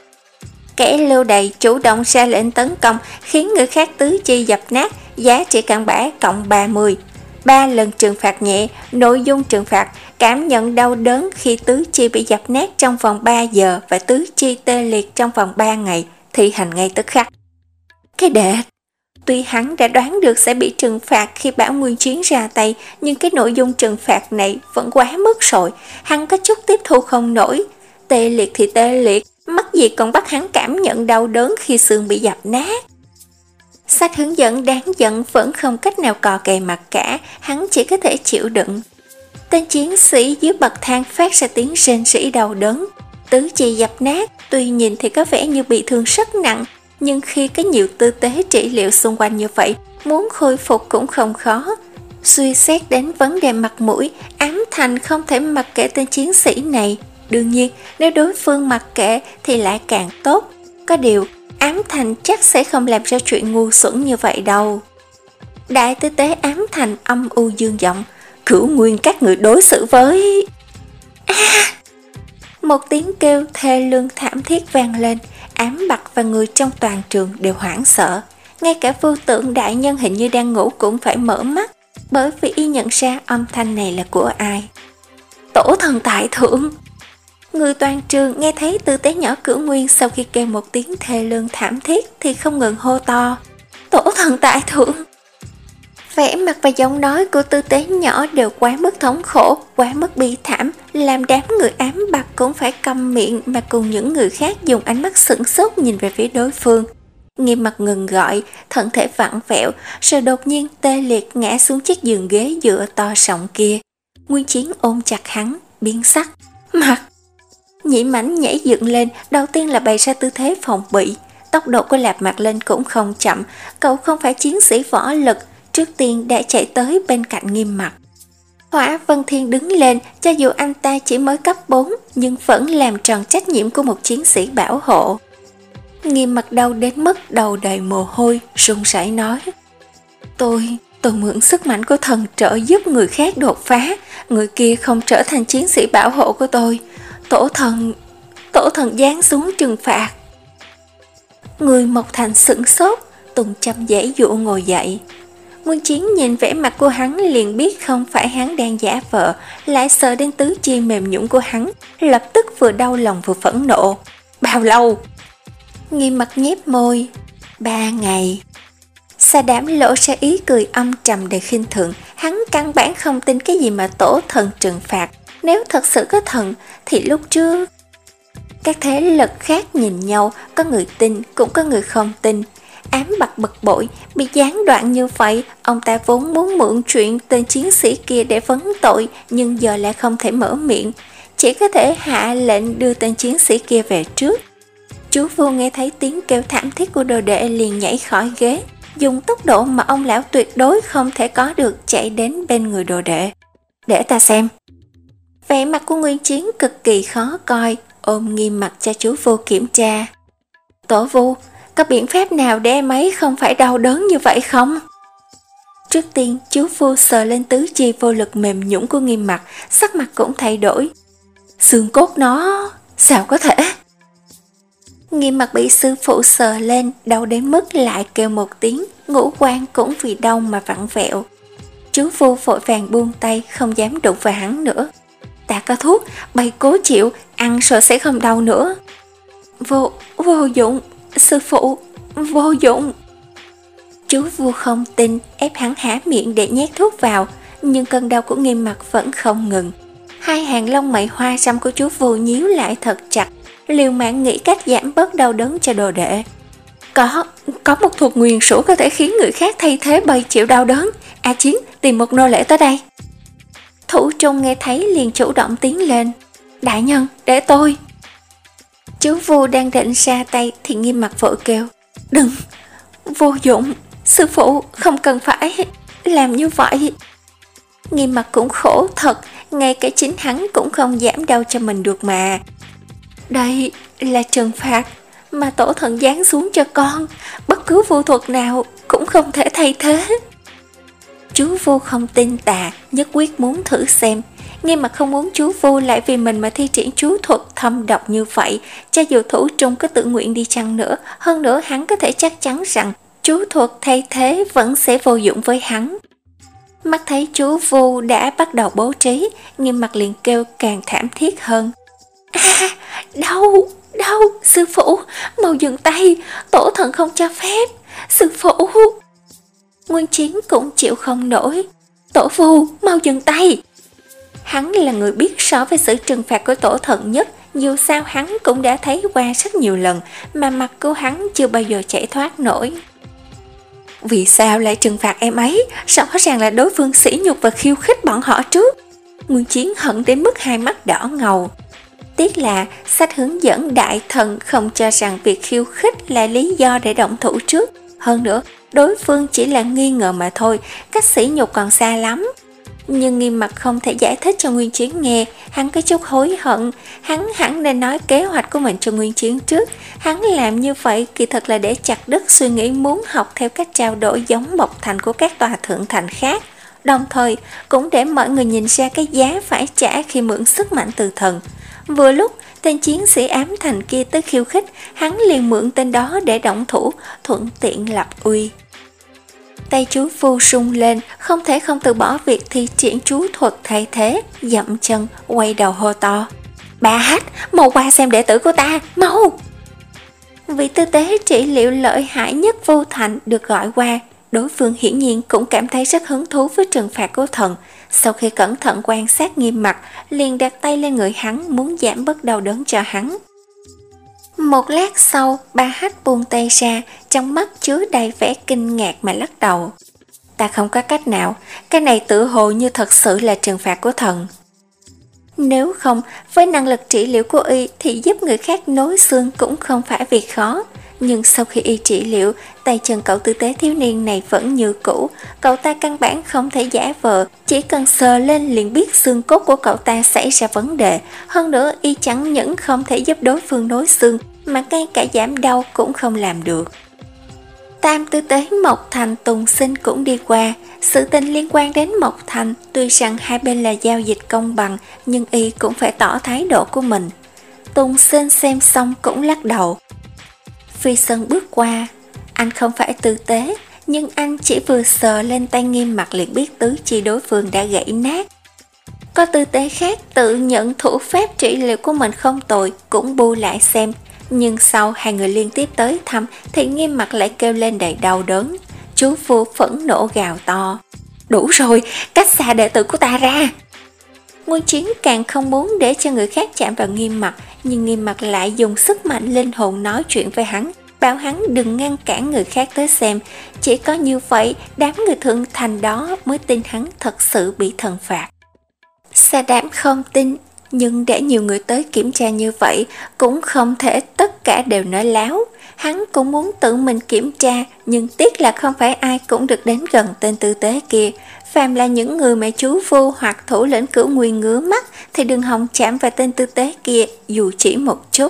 Kẻ lưu đày chủ động ra lệnh tấn công, khiến người khác tứ chi dập nát, giá trị căn bản cộng ba mươi. Ba lần trừng phạt nhẹ, nội dung trừng phạt: cảm nhận đau đớn khi tứ chi bị dập nát trong vòng ba giờ và tứ chi tê liệt trong vòng ba ngày, thi hành ngay tức khắc. Cái đệ, tuy hắn đã đoán được sẽ bị trừng phạt khi Bảo Nguyên Chiến ra tay, nhưng cái nội dung trừng phạt này vẫn quá mức rồi, hắn có chút tiếp thu không nổi. Tê liệt thì tê liệt, mắc gì còn bắt hắn cảm nhận đau đớn khi xương bị dập nát. Sách hướng dẫn đáng giận vẫn không cách nào cò kè mặt cả, hắn chỉ có thể chịu đựng. Tên chiến sĩ dưới bậc thang phát ra tiếng rên rỉ đau đớn, tứ chi dập nát, tuy nhìn thì có vẻ như bị thương rất nặng, nhưng khi có nhiều tư tế trị liệu xung quanh như vậy, muốn khôi phục cũng không khó. Suy xét đến vấn đề mặt mũi, Ám Thành không thể mặc kệ tên chiến sĩ này. Đương nhiên, nếu đối phương mặc kệ thì lại càng tốt. Có điều, Ám Thành chắc sẽ không làm ra chuyện ngu xuẩn như vậy đâu. Đại tư tế Ám Thành âm u dương giọng: Cửu Nguyên các người đối xử với... À! Một tiếng kêu thê lương thảm thiết vang lên, Ám Bặt và người trong toàn trường đều hoảng sợ. Ngay cả Vô Tượng đại nhân hình như đang ngủ cũng phải mở mắt, bởi vì y nhận ra âm thanh này là của ai. Tổ thần tại thượng! Người toàn trường nghe thấy tư tế nhỏ Cửu Nguyên sau khi kêu một tiếng thê lương thảm thiết thì không ngừng hô to: Tổ thần tại thượng! Vẻ mặt và giọng nói của tư tế nhỏ đều quá mức thống khổ, quá mức bi thảm, làm đám người Ám Bặt cũng phải câm miệng, mà cùng những người khác dùng ánh mắt sửng sốt nhìn về phía đối phương. Nghiêm Mặt ngừng gọi, thân thể vặn vẹo, rồi đột nhiên tê liệt ngã xuống chiếc giường ghế dựa to rộng kia. Nguyên Chiến ôm chặt hắn, biến sắc. Mặt! Nhĩ Mãnh nhảy dựng lên, đầu tiên là bày ra tư thế phòng bị. Tốc độ của Lạp Mặt Linh cũng không chậm, cậu không phải chiến sĩ võ lực, trước tiên đã chạy tới bên cạnh Nghiêm Mặt. Hỏa Vân Thiên đứng lên, cho dù anh ta chỉ mới cấp bốn, nhưng vẫn làm tròn trách nhiệm của một chiến sĩ bảo hộ. Nghiêm Mặt đau đến mức đầu đầy mồ hôi, run rẩy nói: Tôi, tôi mượn sức mạnh của thần trợ giúp người khác đột phá, người kia không trở thành chiến sĩ bảo hộ của tôi. Tổ thần, tổ thần giáng xuống trừng phạt. Người Mộc Thành sửng sốt, Tùng Châm dễ dụ ngồi dậy. Nguyên Chiến nhìn vẻ mặt của hắn liền biết không phải hắn đang giả vờ, lại sợ đến tứ chi mềm nhũn của hắn, lập tức vừa đau lòng vừa phẫn nộ. Bao lâu? Nghiêm Mặt nhếch môi. Ba ngày. Sa Đám lộ ra ý cười âm trầm đầy khinh thường, hắn căn bản không tin cái gì mà tổ thần trừng phạt. Nếu thật sự có thần thì lúc trước... Các thế lực khác nhìn nhau, có người tin cũng có người không tin. Ám Bặt bực bội, bị gián đoạn như vậy, ông ta vốn muốn mượn chuyện tên chiến sĩ kia để vấn tội, nhưng giờ lại không thể mở miệng, chỉ có thể hạ lệnh đưa tên chiến sĩ kia về trước. Chú Vô nghe thấy tiếng kêu thảm thiết của đồ đệ liền nhảy khỏi ghế, dùng tốc độ mà ông lão tuyệt đối không thể có được chạy đến bên người đồ đệ. Để ta xem. Vẻ mặt của Nguyên Chiến cực kỳ khó coi, ôm Nghiêm Mặt cho chú Vô kiểm tra. Tổ Vu, có biện pháp nào để em ấy không phải đau đớn như vậy không? Trước tiên, chú Vô sờ lên tứ chi vô lực mềm nhũn của Nghiêm Mặt, sắc mặt cũng thay đổi. Xương cốt nó... sao có thể? Nghiêm Mặt bị sư phụ sờ lên, đau đến mức lại kêu một tiếng, ngũ quan cũng vì đau mà vặn vẹo. Chú Vô vội vàng buông tay, không dám đụng vào hắn nữa. Ta có thuốc, bày cố chịu, ăn rồi sẽ không đau nữa. Vô, vô dụng, sư phụ, vô dụng. Chú Vô không tin, ép hắn há miệng để nhét thuốc vào, nhưng cơn đau của Nghiêm Mặt vẫn không ngừng. Hai hàng lông mày hoa râm của chú Vô nhíu lại thật chặt, liều mạng nghĩ cách giảm bớt đau đớn cho đồ đệ. Có, có một thuật nguyền rủa có thể khiến người khác thay thế bày chịu đau đớn. A Chiến, tìm một nô lệ tới đây. Thủ Trung nghe thấy liền chủ động tiến lên. Đại nhân, để tôi. Chú Vu đang định ra tay thì Nghiêm Mặt vội kêu. Đừng, vô dụng, sư phụ không cần phải làm như vậy. Nghiêm Mặt cũng khổ thật, ngay cả chính hắn cũng không giảm đau cho mình được mà. Đây là trừng phạt, mà tổ thần giáng xuống cho con, bất cứ vu thuật nào cũng không thể thay thế. Chú Vu không tin tà, nhất quyết muốn thử xem. Nghiêm Mặt không muốn chú Vu lại vì mình mà thi triển chú thuật thâm độc như vậy, cho dù thủ trung có tự nguyện đi chăng nữa, hơn nữa hắn có thể chắc chắn rằng chú thuật thay thế vẫn sẽ vô dụng với hắn. Mắt thấy chú Vu đã bắt đầu bố trí, Nghiêm Mặt liền kêu càng thảm thiết hơn. À, đau, đau, sư phụ, mau dừng tay, tổ thần không cho phép, sư phụ. Nguyên Chiến cũng chịu không nổi. Tổ Vu, mau dừng tay. Hắn là người biết so với sự trừng phạt của tổ thần nhất, dù sao hắn cũng đã thấy qua rất nhiều lần, mà mặt của hắn chưa bao giờ chạy thoát nổi. Vì sao lại trừng phạt em ấy? Rõ ràng là đối phương sỉ nhục và khiêu khích bọn họ trước. Nguyên Chiến hận đến mức hai mắt đỏ ngầu. Tiếc là sách hướng dẫn đại thần không cho rằng việc khiêu khích là lý do để động thủ trước. Hơn nữa, đối phương chỉ là nghi ngờ mà thôi, cách sỉ nhục còn xa lắm. Nhưng Nghiêm Mặt không thể giải thích cho Nguyên Chiến nghe, hắn có chút hối hận. Hắn hẳn nên nói kế hoạch của mình cho Nguyên Chiến trước. Hắn làm như vậy kỳ thật là để chặt đứt suy nghĩ muốn học theo cách trao đổi giống Mộc Thành của các tòa thượng thành khác, đồng thời cũng để mọi người nhìn ra cái giá phải trả khi mượn sức mạnh từ thần. Vừa lúc tên chiến sĩ ám thành kia tới khiêu khích, hắn liền mượn tên đó để động thủ, thuận tiện lập uy. Tay chú Vu sung lên, không thể không từ bỏ việc thi triển chú thuật thay thế, dậm chân, quay đầu hô to. Bà Hát, mau qua xem đệ tử của ta, mau! Vị tư tế trị liệu lợi hại nhất Vu Thành được gọi qua. Đối phương hiển nhiên cũng cảm thấy rất hứng thú với trừng phạt của thần. Sau khi cẩn thận quan sát Nghiêm Mặt, liền đặt tay lên người hắn muốn giảm bớt đau đớn cho hắn. Một lát sau, Ba Hát buông tay ra, trong mắt chứa đầy vẻ kinh ngạc mà lắc đầu. Ta không có cách nào, cái này tự hồ như thật sự là trừng phạt của thần. Nếu không, với năng lực trị liệu của y thì giúp người khác nối xương cũng không phải việc khó. Nhưng sau khi y trị liệu, tay chân cậu tư tế thiếu niên này vẫn như cũ. Cậu ta căn bản không thể giả vờ, chỉ cần sờ lên liền biết xương cốt của cậu ta xảy ra vấn đề. Hơn nữa, y chẳng những không thể giúp đối phương nối xương, mà ngay cả giảm đau cũng không làm được. Tam tư tế Mộc Thành Tùng Sinh cũng đi qua. Sự tình liên quan đến Mộc Thành, tuy rằng hai bên là giao dịch công bằng, nhưng y cũng phải tỏ thái độ của mình. Tùng Sinh xem xong cũng lắc đầu. Phi Sơn bước qua. Anh không phải tư tế, nhưng anh chỉ vừa sờ lên tay Nghiêm Mặt liền biết tứ chi đối phương đã gãy nát. Có tư tế khác tự nhận thủ pháp trị liệu của mình không tồi, cũng bu lại xem. Nhưng sau hai người liên tiếp tới thăm thì Nghiêm Mặt lại kêu lên đầy đau đớn. Chú Vu phẫn nộ gào to. Đủ rồi, cách xa đệ tử của ta ra. Nguyên Chiến càng không muốn để cho người khác chạm vào Nghiêm Mặt, nhưng Nghiêm Mặt lại dùng sức mạnh linh hồn nói chuyện với hắn, bảo hắn đừng ngăn cản người khác tới xem. Chỉ có như vậy, đám người thượng thành đó mới tin hắn thật sự bị thần phạt. Sa Đám không tin, nhưng để nhiều người tới kiểm tra như vậy, cũng không thể tất cả đều nói láo. Hắn cũng muốn tự mình kiểm tra, nhưng tiếc là không phải ai cũng được đến gần tên tư tế kia. Phàm là những người mà chú Vu hoặc thủ lĩnh Cửu Nguyên ngứa mắt thì đừng hòng chạm vào tên tư tế kia dù chỉ một chút.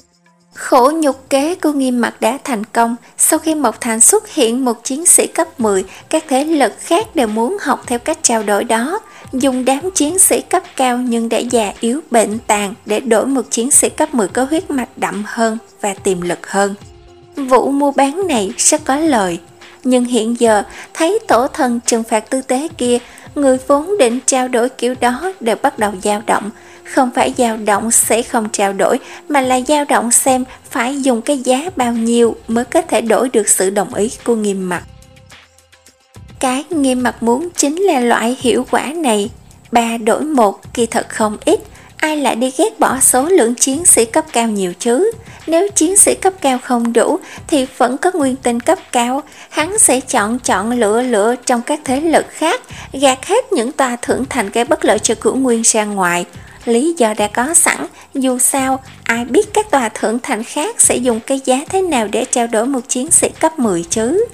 Khổ nhục kế của Nghiêm Mặt đã thành công. Sau khi Mộc Thành xuất hiện một chiến sĩ cấp mười, các thế lực khác đều muốn học theo cách trao đổi đó, dùng đám chiến sĩ cấp cao nhưng đã già yếu bệnh tàn để đổi một chiến sĩ cấp mười có huyết mạch đậm hơn và tiềm lực hơn. Vụ mua bán này rất có lời. Nhưng hiện giờ thấy tổ thần trừng phạt tư tế kia, người vốn định trao đổi kiểu đó đều bắt đầu dao động. Không phải dao động sẽ không trao đổi, mà là dao động xem phải dùng cái giá bao nhiêu mới có thể đổi được sự đồng ý của Nghiêm Mặt. Cái Nghiêm Mặt muốn chính là loại hiệu quả này. Ba đổi một kỳ thật không ít, ai lại đi ghét bỏ số lượng chiến sĩ cấp cao nhiều chứ. Nếu chiến sĩ cấp cao không đủ thì vẫn có nguyên tinh cấp cao, hắn sẽ chọn chọn lựa lựa trong các thế lực khác, gạt hết những tòa thượng thành gây bất lợi cho Cửu Nguyên ra ngoài. Lý do đã có sẵn, dù sao ai biết các tòa thượng thành khác sẽ dùng cái giá thế nào để trao đổi một chiến sĩ cấp mười chứ.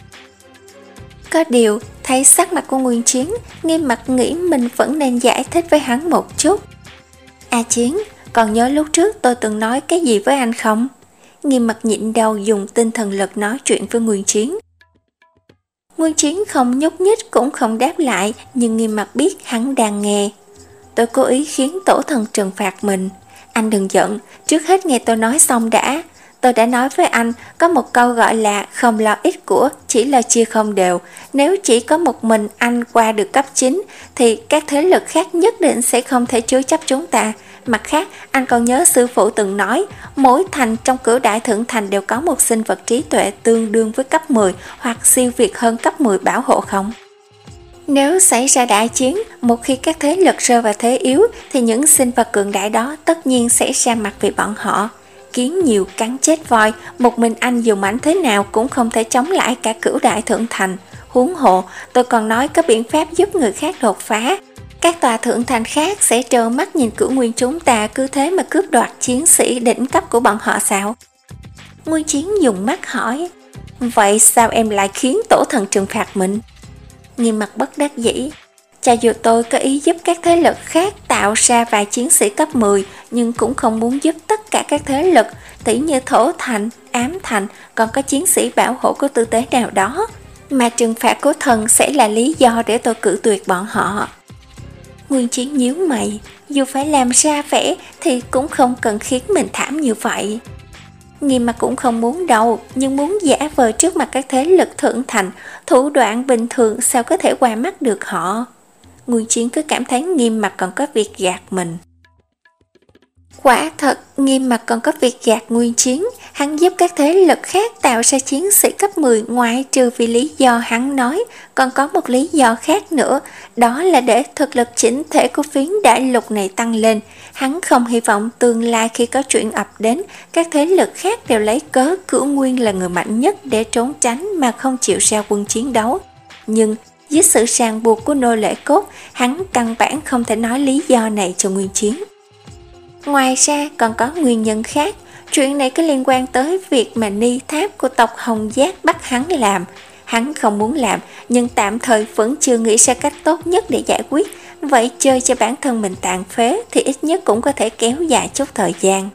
Có điều, thấy sắc mặt của Nguyên Chiến, Nghiêm Mặt nghĩ mình vẫn nên giải thích với hắn một chút. A Chiến, còn nhớ lúc trước tôi từng nói cái gì với anh không? Nghiêm Mặc nhịn đau dùng tinh thần lực nói chuyện với Nguyên Chiến. Nguyên Chiến không nhúc nhích cũng không đáp lại, nhưng Nghiêm Mặc biết hắn đang nghe. Tôi cố ý khiến tổ thần trừng phạt mình. Anh đừng giận, trước hết nghe tôi nói xong đã. Tôi đã nói với anh, có một câu gọi là không lo ít của, chỉ lo chia không đều. Nếu chỉ có một mình anh qua được cấp chín, thì các thế lực khác nhất định sẽ không thể chứa chấp chúng ta. Mặt khác, anh còn nhớ sư phụ từng nói, mỗi thành trong cửu đại thượng thành đều có một sinh vật trí tuệ tương đương với cấp mười hoặc siêu việt hơn cấp mười bảo hộ không? Nếu xảy ra đại chiến, một khi các thế lực rơi vào thế yếu, thì những sinh vật cường đại đó tất nhiên sẽ ra mặt vì bọn họ. Kiến nhiều cắn chết voi, một mình anh dù mạnh thế nào cũng không thể chống lại cả cửu đại thượng thành. Huống hộ, tôi còn nói có biện pháp giúp người khác đột phá. Các tòa thượng thành khác sẽ trơ mắt nhìn Cửu Nguyên chúng ta cứ thế mà cướp đoạt chiến sĩ đỉnh cấp của bọn họ sao? Nguyên Chiến dùng mắt hỏi, vậy sao em lại khiến tổ thần trừng phạt mình? Nghiêm Mặc bất đắc dĩ, cho dù tôi có ý giúp các thế lực khác tạo ra vài chiến sĩ cấp mười, nhưng cũng không muốn giúp tất cả các thế lực, tỉ như Thổ Thành, Ám Thành, còn có chiến sĩ bảo hộ của tư tế nào đó. Mà trừng phạt của thần sẽ là lý do để tôi cự tuyệt bọn họ. Nguyên Chiến nhíu mày, dù phải làm ra vẻ thì cũng không cần khiến mình thảm như vậy. Nghiêm Mặc cũng không muốn đâu, nhưng muốn giả vờ trước mặt các thế lực thượng thành, thủ đoạn bình thường sao có thể qua mắt được họ. Nguyên Chiến cứ cảm thấy Nghiêm Mặc còn có việc gạt mình. Quả thật, Nghiêm Mặc còn có việc gạt Nguyên Chiến, hắn giúp các thế lực khác tạo ra chiến sĩ cấp mười ngoại trừ vì lý do hắn nói, còn có một lý do khác nữa, đó là để thực lực chỉnh thể của phiến đại lục này tăng lên. Hắn không hy vọng tương lai khi có chuyện ập đến, các thế lực khác đều lấy cớ Cửu Nguyên là người mạnh nhất để trốn tránh mà không chịu ra quân chiến đấu. Nhưng dưới sự ràng buộc của nô lệ cốt, hắn căn bản không thể nói lý do này cho Nguyên Chiến. Ngoài ra còn có nguyên nhân khác, chuyện này có liên quan tới việc mà ni tháp của tộc Hồng Giác bắt hắn làm. Hắn không muốn làm, nhưng tạm thời vẫn chưa nghĩ ra cách tốt nhất để giải quyết, vậy chơi cho bản thân mình tàn phế thì ít nhất cũng có thể kéo dài chút thời gian.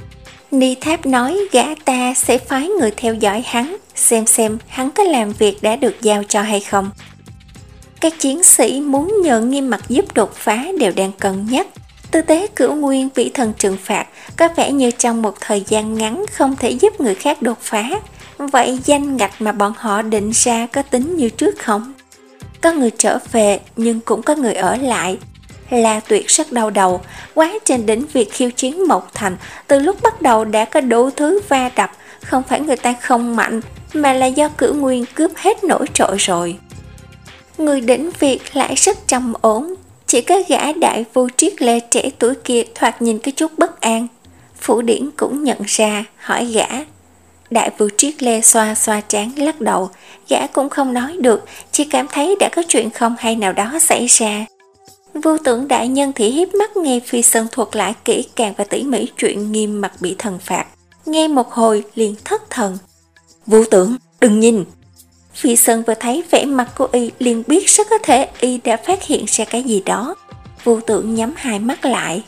Ni tháp nói gã ta sẽ phái người theo dõi hắn, xem xem hắn có làm việc đã được giao cho hay không. Các chiến sĩ muốn nhờ Nghiêm Mặc giúp đột phá đều đang cân nhắc. Tư tế Cửu Nguyên bị thần trừng phạt, có vẻ như trong một thời gian ngắn không thể giúp người khác đột phá. Vậy danh ngạch mà bọn họ định ra có tính như trước không? Có người trở về nhưng cũng có người ở lại. La Tuyệt rất đau đầu, quá trình đỉnh việc khiêu chiến Mộc Thành, từ lúc bắt đầu đã có đủ thứ va đập, không phải người ta không mạnh, mà là do Cửu Nguyên cướp hết nổi trội rồi. Người đỉnh việc lại rất trầm ổn, chỉ có gã đại vô triết lê trẻ tuổi kia thoạt nhìn có chút bất an. Phủ Điển cũng nhận ra, hỏi gã. Đại vô triết lê xoa xoa trán lắc đầu, gã cũng không nói được, chỉ cảm thấy đã có chuyện không hay nào đó xảy ra. Vô Tưởng đại nhân thì hiếp mắt nghe Phi Sơn thuật lại kỹ càng và tỉ mỉ chuyện Nghiêm Mặc bị thần phạt. Nghe một hồi liền thất thần. Vô Tưởng, đừng nhìn! Phi Sơn vừa thấy vẻ mặt của y liền biết rất có thể y đã phát hiện ra cái gì đó. Vô Tưởng nhắm hai mắt lại.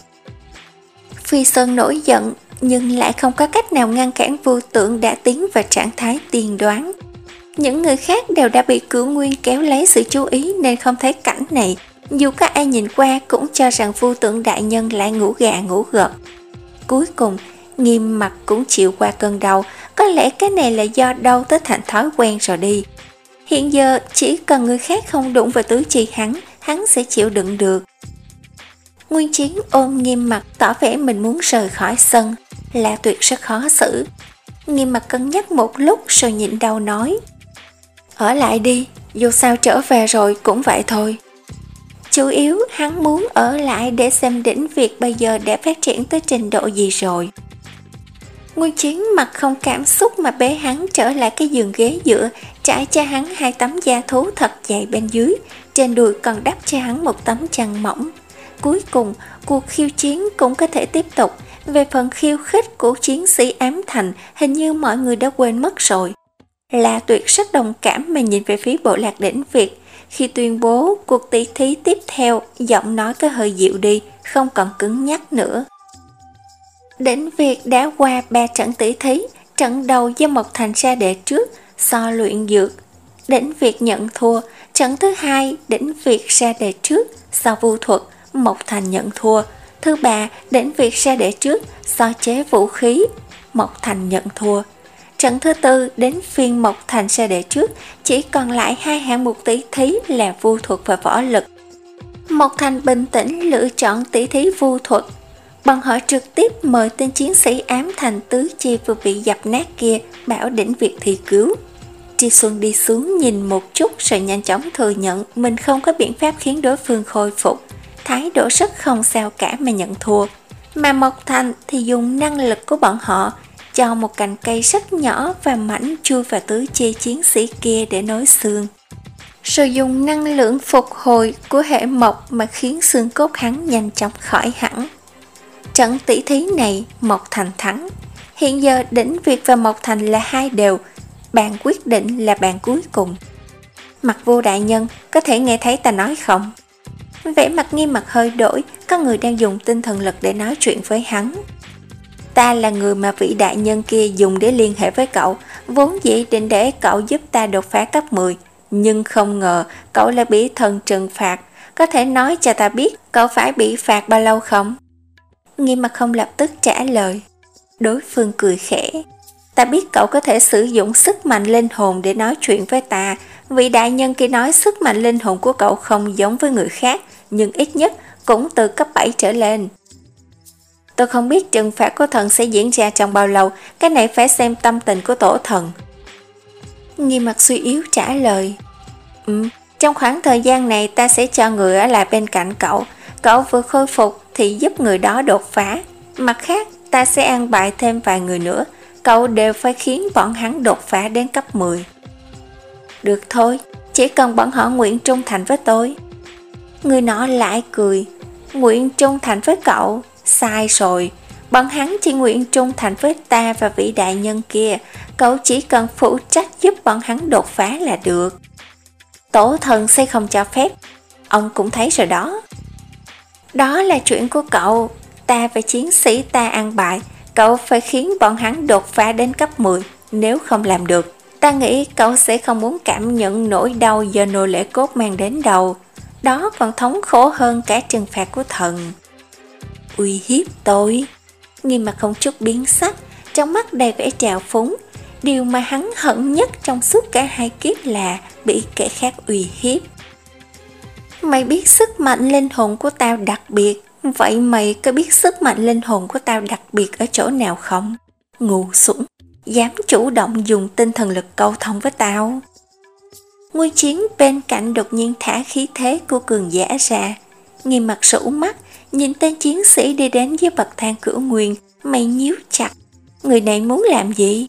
Phi Sơn nổi giận, nhưng lại không có cách nào ngăn cản Vô Tưởng đã tiến vào trạng thái tiên đoán. Những người khác đều đã bị Cửu Nguyên kéo lấy sự chú ý nên không thấy cảnh này. Dù có ai nhìn qua cũng cho rằng Vô Tưởng đại nhân lại ngủ gà ngủ gật. Cuối cùng, Nghiêm Mặc cũng chịu qua cơn đau, có lẽ cái này là do đau tới thành thói quen rồi đi. Hiện giờ chỉ cần người khác không đụng vào tứ chi hắn, hắn sẽ chịu đựng được. Nguyên Chiến ôm Nghiêm Mặc tỏ vẻ mình muốn rời khỏi sân, La Tuyệt rất khó xử. Nghiêm Mặc cân nhắc một lúc rồi nhịn đau nói, ở lại đi, dù sao trở về rồi cũng vậy thôi. Chủ yếu hắn muốn ở lại để xem đỉnh Việt bây giờ đã phát triển tới trình độ gì rồi. Nguyên Chiến mặt không cảm xúc mà bế hắn trở lại cái giường ghế dựa, trải cho hắn hai tấm da thú thật dày bên dưới, trên đùi còn đắp cho hắn một tấm chăn mỏng. Cuối cùng, cuộc khiêu chiến cũng có thể tiếp tục. Về phần khiêu khích của chiến sĩ Ám Thành, hình như mọi người đã quên mất rồi. La Tuyệt rất đồng cảm mà nhìn về phía bộ lạc đỉnh Việt. Khi tuyên bố cuộc tỷ thí tiếp theo, giọng nói có hơi dịu đi, không còn cứng nhắc nữa. Đỉnh Việt đã qua ba trận tỷ thí, trận đầu do Mộc Thành ra đệ trước, so luyện dược, Đỉnh Việt nhận thua. Trận thứ hai, Đỉnh Việt ra đệ trước, so vu thuật, Mộc Thành nhận thua. Thứ ba, Đỉnh Việt ra đệ trước, so chế vũ khí, Mộc Thành nhận thua. Trận thứ tư, đến phiên Mộc Thành ra đệ trước, chỉ còn lại hai hạng mục tỷ thí là vu thuật và võ lực. Mộc Thành bình tĩnh lựa chọn tỷ thí vu thuật. Bọn họ trực tiếp mời tên chiến sĩ ám thành tứ chi vừa bị dập nát kia bảo Đỉnh Việt thi cứu. Tri Xuân đi xuống nhìn một chút rồi nhanh chóng thừa nhận mình không có biện pháp khiến đối phương khôi phục. Thái độ rất không sao cả mà nhận thua. Mà Mộc Thành thì dùng năng lực của bọn họ cho một cành cây rất nhỏ và mảnh chui vào tứ chi chiến sĩ kia để nối xương. Rồi dùng năng lượng phục hồi của hệ mộc mà khiến xương cốt hắn nhanh chóng khỏi hẳn. Trận tỷ thí này Mộc Thành thắng. Hiện giờ Đỉnh Việt và Mộc Thành là hai đều. Bàn quyết định là bàn cuối cùng. Mặt Vô đại nhân, có thể nghe thấy ta nói không? Vẻ mặt Nghiêm Mặt hơi đổi, có người đang dùng tinh thần lực để nói chuyện với hắn. Ta là người mà vị đại nhân kia dùng để liên hệ với cậu, vốn dĩ định để cậu giúp ta đột phá cấp mười, nhưng không ngờ cậu lại bị thần trừng phạt. Có thể nói cho ta biết cậu phải bị phạt bao lâu không? Nghiêm Mặt không lập tức trả lời. Đối phương cười khẽ. Ta biết cậu có thể sử dụng sức mạnh linh hồn để nói chuyện với ta. Vị đại nhân kia nói sức mạnh linh hồn của cậu không giống với người khác, nhưng ít nhất cũng từ cấp bảy trở lên. Tôi không biết trừng phạt của thần sẽ diễn ra trong bao lâu, cái này phải xem tâm tình của tổ thần. Nghiêm Mặt suy yếu trả lời. Ừ, trong khoảng thời gian này ta sẽ cho người ở lại bên cạnh cậu. Cậu vừa khôi phục thì giúp người đó đột phá. Mặt khác, ta sẽ an bài thêm vài người nữa. Cậu đều phải khiến bọn hắn đột phá đến cấp mười. Được thôi, chỉ cần bọn họ nguyện trung thành với tôi. Người nọ lại cười. Nguyện trung thành với cậu? Sai rồi. Bọn hắn chỉ nguyện trung thành với ta và vị đại nhân kia. Cậu chỉ cần phụ trách giúp bọn hắn đột phá là được. Tổ thần sẽ không cho phép. Ông cũng thấy rồi đó. Đó là chuyện của cậu. Ta và chiến sĩ ta ăn bài. Cậu phải khiến bọn hắn đột phá đến cấp mười. Nếu không làm được, ta nghĩ cậu sẽ không muốn cảm nhận nỗi đau do nô lệ cốt mang đến đâu. Đó còn thống khổ hơn cả trừng phạt của thần. Uy hiếp tôi? Nghiêm Mặt không chút biến sắc, trong mắt đầy vẻ trào phúng. Điều mà hắn hận nhất trong suốt cả hai kiếp là bị kẻ khác uy hiếp. Mày biết sức mạnh linh hồn của tao đặc biệt, vậy mày có biết sức mạnh linh hồn của tao đặc biệt ở chỗ nào không? Ngu xuẩn, dám chủ động dùng tinh thần lực câu thông với tao. Nguy Chiến bên cạnh đột nhiên thả khí thế của cường giả ra. Nghiêm Mặt sủ mắt, nhìn tên chiến sĩ đi đến dưới bậc thang Cửu Nguyên, mày nhíu chặt. Người này muốn làm gì?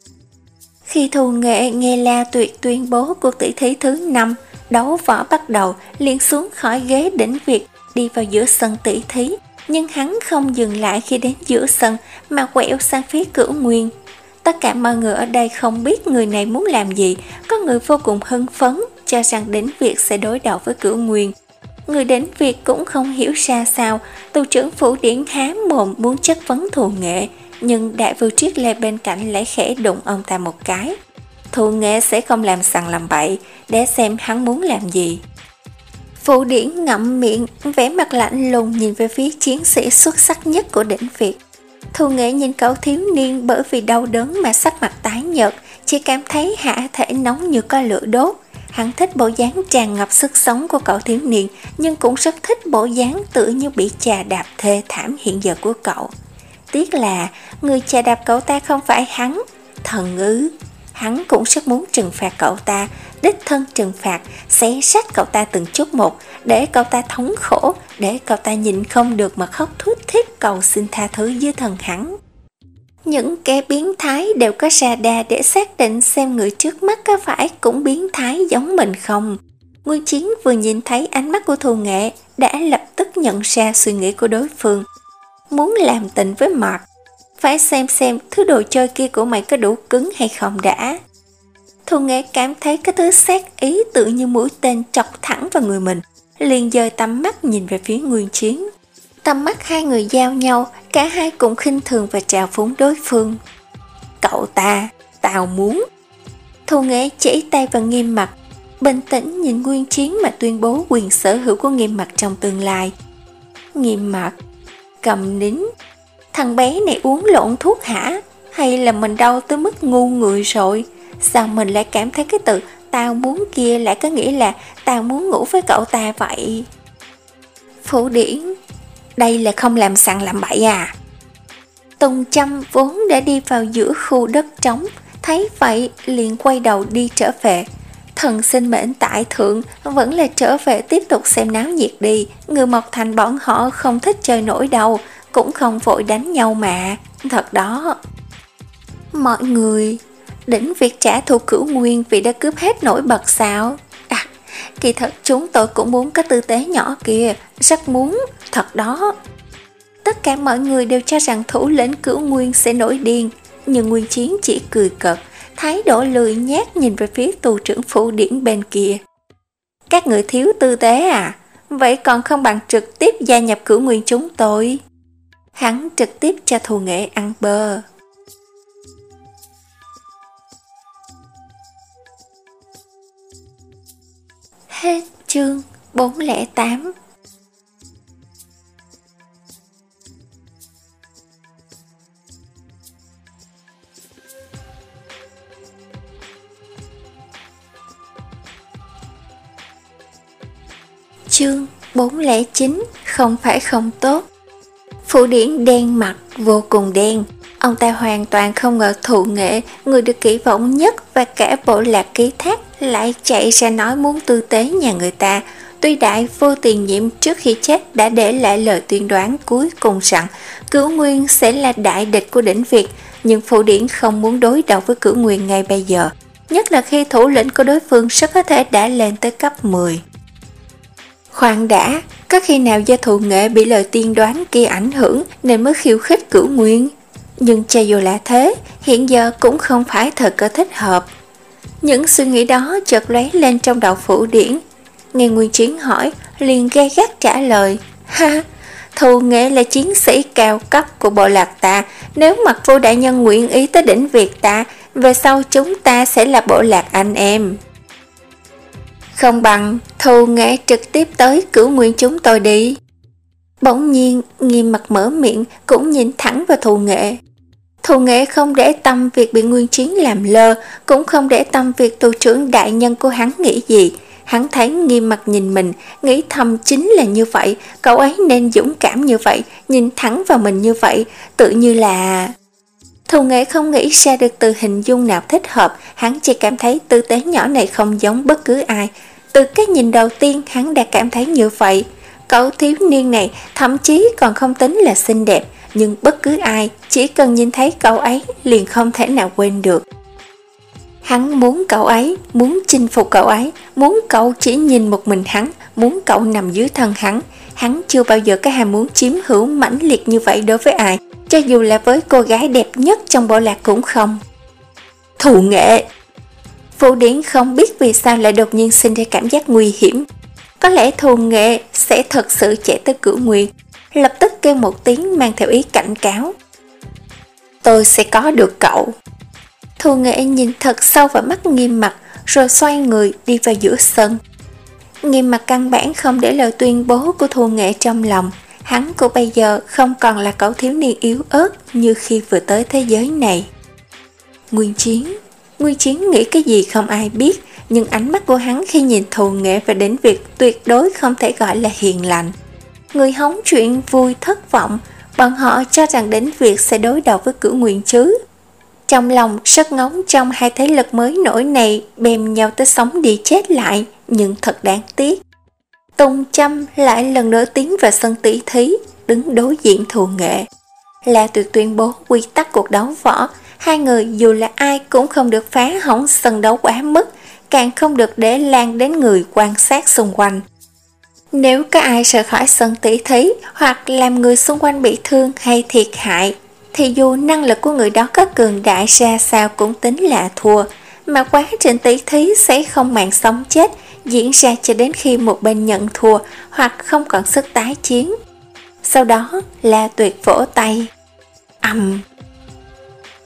Khi Thù Nghệ nghe La Tuyệt tuyên bố cuộc tỷ thí thứ năm, đấu võ bắt đầu, liền xuống khỏi ghế Đỉnh Việt, đi vào giữa sân tỷ thí. Nhưng hắn không dừng lại khi đến giữa sân, mà quẹo sang phía Cửu Nguyên. Tất cả mọi người ở đây không biết người này muốn làm gì. Có người vô cùng hưng phấn, cho rằng Đỉnh Việt sẽ đối đầu với Cửu Nguyên. Người Đỉnh Việt cũng không hiểu ra sao. Tù trưởng Phủ Điển há mồm muốn chất vấn Thù Nghệ, nhưng Đại Vưu Triết Lê bên cạnh lại khẽ đụng ông ta một cái. Thù Nghệ sẽ không làm sằng làm bậy, để xem hắn muốn làm gì. Phủ Điển ngậm miệng, vẻ mặt lạnh lùng nhìn về phía chiến sĩ xuất sắc nhất của Đỉnh Việt. Thù Nghệ nhìn cậu thiếu niên bởi vì đau đớn mà sắc mặt tái nhợt, chỉ cảm thấy hạ thể nóng như có lửa đốt. Hắn thích bộ dáng tràn ngập sức sống của cậu thiếu niên, nhưng cũng rất thích bộ dáng tự như bị chà đạp thê thảm hiện giờ của cậu. Tiếc là người chà đạp cậu ta không phải hắn, Thần Ứ. Hắn cũng rất muốn trừng phạt cậu ta, đích thân trừng phạt, xé rách cậu ta từng chút một, để cậu ta thống khổ, để cậu ta nhìn không được mà khóc thút thít cầu xin tha thứ với thần hắn. Những kẻ biến thái đều có radar để xác định xem người trước mắt có phải cũng biến thái giống mình không. Nguyên Chiến vừa nhìn thấy ánh mắt của Thù Nghệ đã lập tức nhận ra suy nghĩ của đối phương. Muốn làm tình với Mạc, phải xem xem thứ đồ chơi kia của mày có đủ cứng hay không đã. Thù Nghệ cảm thấy cái thứ sát ý tự như mũi tên chọc thẳng vào người mình, liền dời tầm mắt nhìn về phía Nguyên Chiến. Tầm mắt hai người giao nhau, cả hai cũng khinh thường và trào phúng đối phương. cậu ta, tao muốn. Thu Nghệ chỉ tay vào Nghiêm Mặc, bình tĩnh nhìn Nguyên Chiến mà tuyên bố quyền sở hữu của Nghiêm Mặc trong tương lai. Nghiêm Mặc cầm nín, thằng bé này uống lộn thuốc hả? Hay là mình đau tới mức ngu người rồi? Sao mình lại cảm thấy cái từ tao muốn kia lại có nghĩa là tao muốn ngủ với cậu ta vậy? Phủ Điển, đây là không làm sằng làm bậy à? Tùng Châm vốn đã đi vào giữa khu đất trống, thấy vậy liền quay đầu đi trở về. Thần sinh mệnh tại thượng vẫn là trở về tiếp tục xem náo nhiệt đi. Người Mộc Thành bọn họ không thích chơi nổi đâu, cũng không vội đánh nhau mà. Thật đó. Mọi người, đỉnh việc trả thù Cửu Nguyên vì đã cướp hết nổi bật sao? À, kỳ thật chúng tôi cũng muốn có tư tế nhỏ kia, rất muốn, thật đó. Tất cả mọi người đều cho rằng thủ lĩnh Cửu Nguyên sẽ nổi điên, nhưng Nguyên Chiến chỉ cười cợt, thái độ lười nhác nhìn về phía tù trưởng Phủ Điển bên kia. Các người thiếu tư tế à? Vậy còn không bằng trực tiếp gia nhập Cửu Nguyên chúng tôi. Hắn trực tiếp cho Thu Nghệ ăn bơ. Hết chương bốn không tám. Chương bốn không chín, không phải không tốt. Phủ Điển đen mặt, vô cùng đen. Ông ta hoàn toàn không ngờ Thu Nghệ, người được kỳ vọng nhất và cả bộ lạc ký thác, lại chạy ra nói muốn tư tế nhà người ta. Tuy đại vô tiền nhiệm trước khi chết đã để lại lời tuyên đoán cuối cùng rằng Cửu Nguyên sẽ là đại địch của đỉnh Việt, nhưng Phủ Điển không muốn đối đầu với Cửu Nguyên ngay bây giờ, nhất là khi thủ lĩnh của đối phương rất có thể đã lên tới cấp mười. Khoan đã, có khi nào do Thu Nghệ bị lời tiên đoán kia ảnh hưởng nên mới khiêu khích Cửu Nguyên? Nhưng cho dù là thế, hiện giờ cũng không phải thời cơ thích hợp. Những suy nghĩ đó chợt lóe lên trong đầu Phủ Điển. Nghe Nguyên Chiến hỏi, liền gay gắt trả lời: Ha, Thu Nghệ là chiến sĩ cao cấp của bộ lạc ta, nếu Mặc Vô đại nhân nguyện ý tới đỉnh Việt ta, về sau chúng ta sẽ là bộ lạc anh em. Không bằng Thu Nghệ trực tiếp tới Cửu Nguyên chúng tôi đi. Bỗng nhiên Nghiêm Mặt mở miệng, cũng nhìn thẳng vào Thu Nghệ. Thu Nghệ không để tâm việc bị Nguyên Chiến làm lơ, cũng không để tâm việc tù trưởng đại nhân của hắn nghĩ gì. Hắn thấy Nghiêm Mặt nhìn mình, nghĩ thầm chính là như vậy, cậu ấy nên dũng cảm như vậy, nhìn thẳng vào mình như vậy, tự như là... Thu Nghệ không nghĩ ra được từ hình dung nào thích hợp, hắn chỉ cảm thấy tư tế nhỏ này không giống bất cứ ai. Từ cái nhìn đầu tiên hắn đã cảm thấy như vậy. Cậu thiếu niên này thậm chí còn không tính là xinh đẹp, nhưng bất cứ ai chỉ cần nhìn thấy cậu ấy liền không thể nào quên được. Hắn muốn cậu ấy, muốn chinh phục cậu ấy, muốn cậu chỉ nhìn một mình hắn, muốn cậu nằm dưới thân hắn. Hắn chưa bao giờ có ham muốn chiếm hữu mãnh liệt như vậy đối với ai, cho dù là với cô gái đẹp nhất trong bộ lạc cũng không. Thu Nghệ! Phủ Điển không biết vì sao lại đột nhiên sinh ra cảm giác nguy hiểm. Có lẽ Thu Nghệ sẽ thật sự chạy tới Cửu Nguyên, lập tức kêu một tiếng mang theo ý cảnh cáo. Tôi sẽ có được cậu. Thu Nghệ nhìn thật sâu vào mắt Nghiêm Mặt, rồi xoay người đi vào giữa sân. Nghiêm Mặt căn bản không để lời tuyên bố của Thu Nghệ trong lòng. Hắn của bây giờ không còn là cậu thiếu niên yếu ớt như khi vừa tới thế giới này. Nguyên Chiến Nguyên Chiến nghĩ cái gì không ai biết, nhưng ánh mắt của hắn khi nhìn Thu Nghệ và đến việc tuyệt đối không thể gọi là hiền lành. Người hóng chuyện vui thất vọng, bọn họ cho rằng đến việc sẽ đối đầu với Cửu Nguyên chứ. Trong lòng rất ngóng trong hai thế lực mới nổi này bèm nhau tới sống đi chết lại, nhưng thật đáng tiếc. Tùng Châm lại lần nữa tiến vào sân tỷ thí, đứng đối diện Thu Nghệ. Là tuyệt tuyên bố quy tắc cuộc đấu võ, hai người dù là ai cũng không được phá hỏng sân đấu quá mức, càng không được để lan đến người quan sát xung quanh. Nếu có ai rời khỏi sân tỷ thí hoặc làm người xung quanh bị thương hay thiệt hại, thì dù năng lực của người đó có cường đại ra sao cũng tính là thua, mà quá trình tỷ thí sẽ không màng sống chết, diễn ra cho đến khi một bên nhận thua hoặc không còn sức tái chiến. Sau đó là tuyệt vỗ tay. Ầm.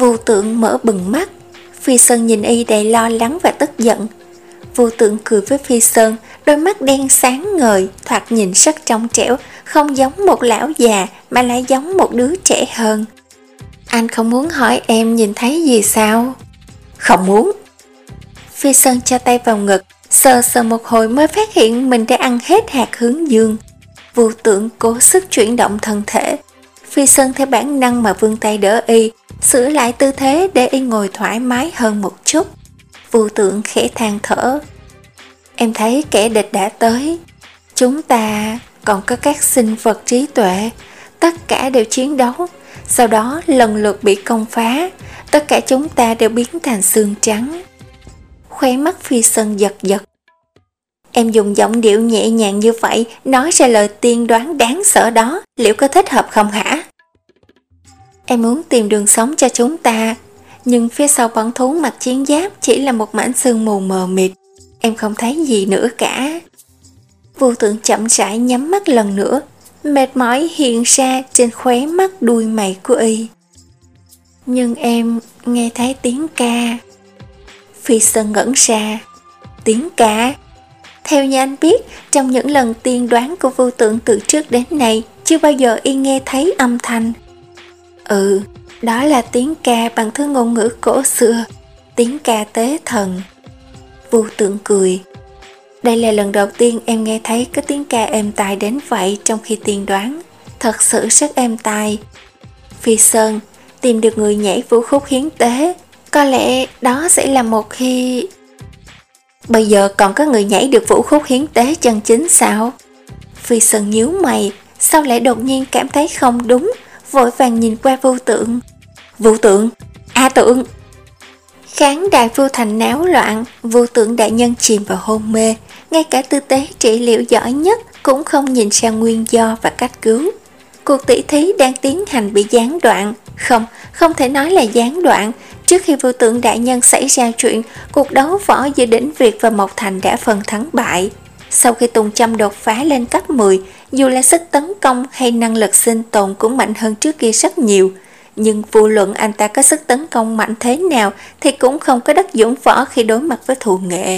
Vô Tượng mở bừng mắt. Phi Sơn nhìn y đầy lo lắng và tức giận. Vô Tượng cười với Phi Sơn, đôi mắt đen sáng ngời, thoạt nhìn rất trong trẻo, không giống một lão già mà lại giống một đứa trẻ hơn. Anh không muốn hỏi em nhìn thấy gì sao? Không muốn. Phi Sơn cho tay vào ngực, sờ sờ một hồi mới phát hiện mình đã ăn hết hạt hướng dương. Vô Tượng cố sức chuyển động thân thể. Phi Sơn theo bản năng mà vươn tay đỡ y, sửa lại tư thế để y ngồi thoải mái hơn một chút. Vô Tượng khẽ than thở. Em thấy kẻ địch đã tới. Chúng ta còn có các sinh vật trí tuệ, tất cả đều chiến đấu, sau đó lần lượt bị công phá, tất cả chúng ta đều biến thành xương trắng. Khóe mắt Phi Sơn giật giật. Em dùng giọng điệu nhẹ nhàng như vậy nói ra lời tiên đoán đáng sợ đó, liệu có thích hợp không hả? Em muốn tìm đường sống cho chúng ta, nhưng phía sau bọn thú mặc chiến giáp chỉ là một mảnh sương mù mờ mịt, em không thấy gì nữa cả. Vô Tượng chậm rãi nhắm mắt lần nữa, mệt mỏi hiện ra trên khóe mắt đuôi mày của y. Nhưng em nghe thấy tiếng ca. Phi Sơn ngẩn ra. Tiếng ca? Theo như anh biết, trong những lần tiên đoán của Vô Tượng từ trước đến nay, chưa bao giờ y nghe thấy âm thanh. Ừ, đó là tiếng ca bằng thứ ngôn ngữ cổ xưa, tiếng ca tế thần. Vô Tượng cười. Đây là lần đầu tiên em nghe thấy có tiếng ca êm tai đến vậy trong khi tiên đoán, thật sự rất êm tai. Phi Sơn, tìm được người nhảy vũ khúc hiến tế, có lẽ đó sẽ là một khi... Bây giờ còn có người nhảy được vũ khúc hiến tế chân chính sao? Phi Sơn nhíu mày, sao lại đột nhiên cảm thấy không đúng, vội vàng nhìn qua Vô Tượng. Vô Tượng, A Tượng! Khán đài Vô Thành náo loạn, Vô Tượng đại nhân chìm vào hôn mê, ngay cả tư tế trị liệu giỏi nhất cũng không nhìn ra nguyên do và cách cứu. Cuộc tỷ thí đang tiến hành bị gián đoạn, không, không thể nói là gián đoạn. Trước khi Vô Tượng đại nhân xảy ra chuyện, cuộc đấu võ giữa Đỉnh Việt và Mộc Thành đã phân thắng bại. Sau khi Tùng Châm đột phá lên cấp mười, dù là sức tấn công hay năng lực sinh tồn cũng mạnh hơn trước kia rất nhiều. Nhưng vô luận anh ta có sức tấn công mạnh thế nào thì cũng không có đất dũng võ khi đối mặt với Thù Nghệ.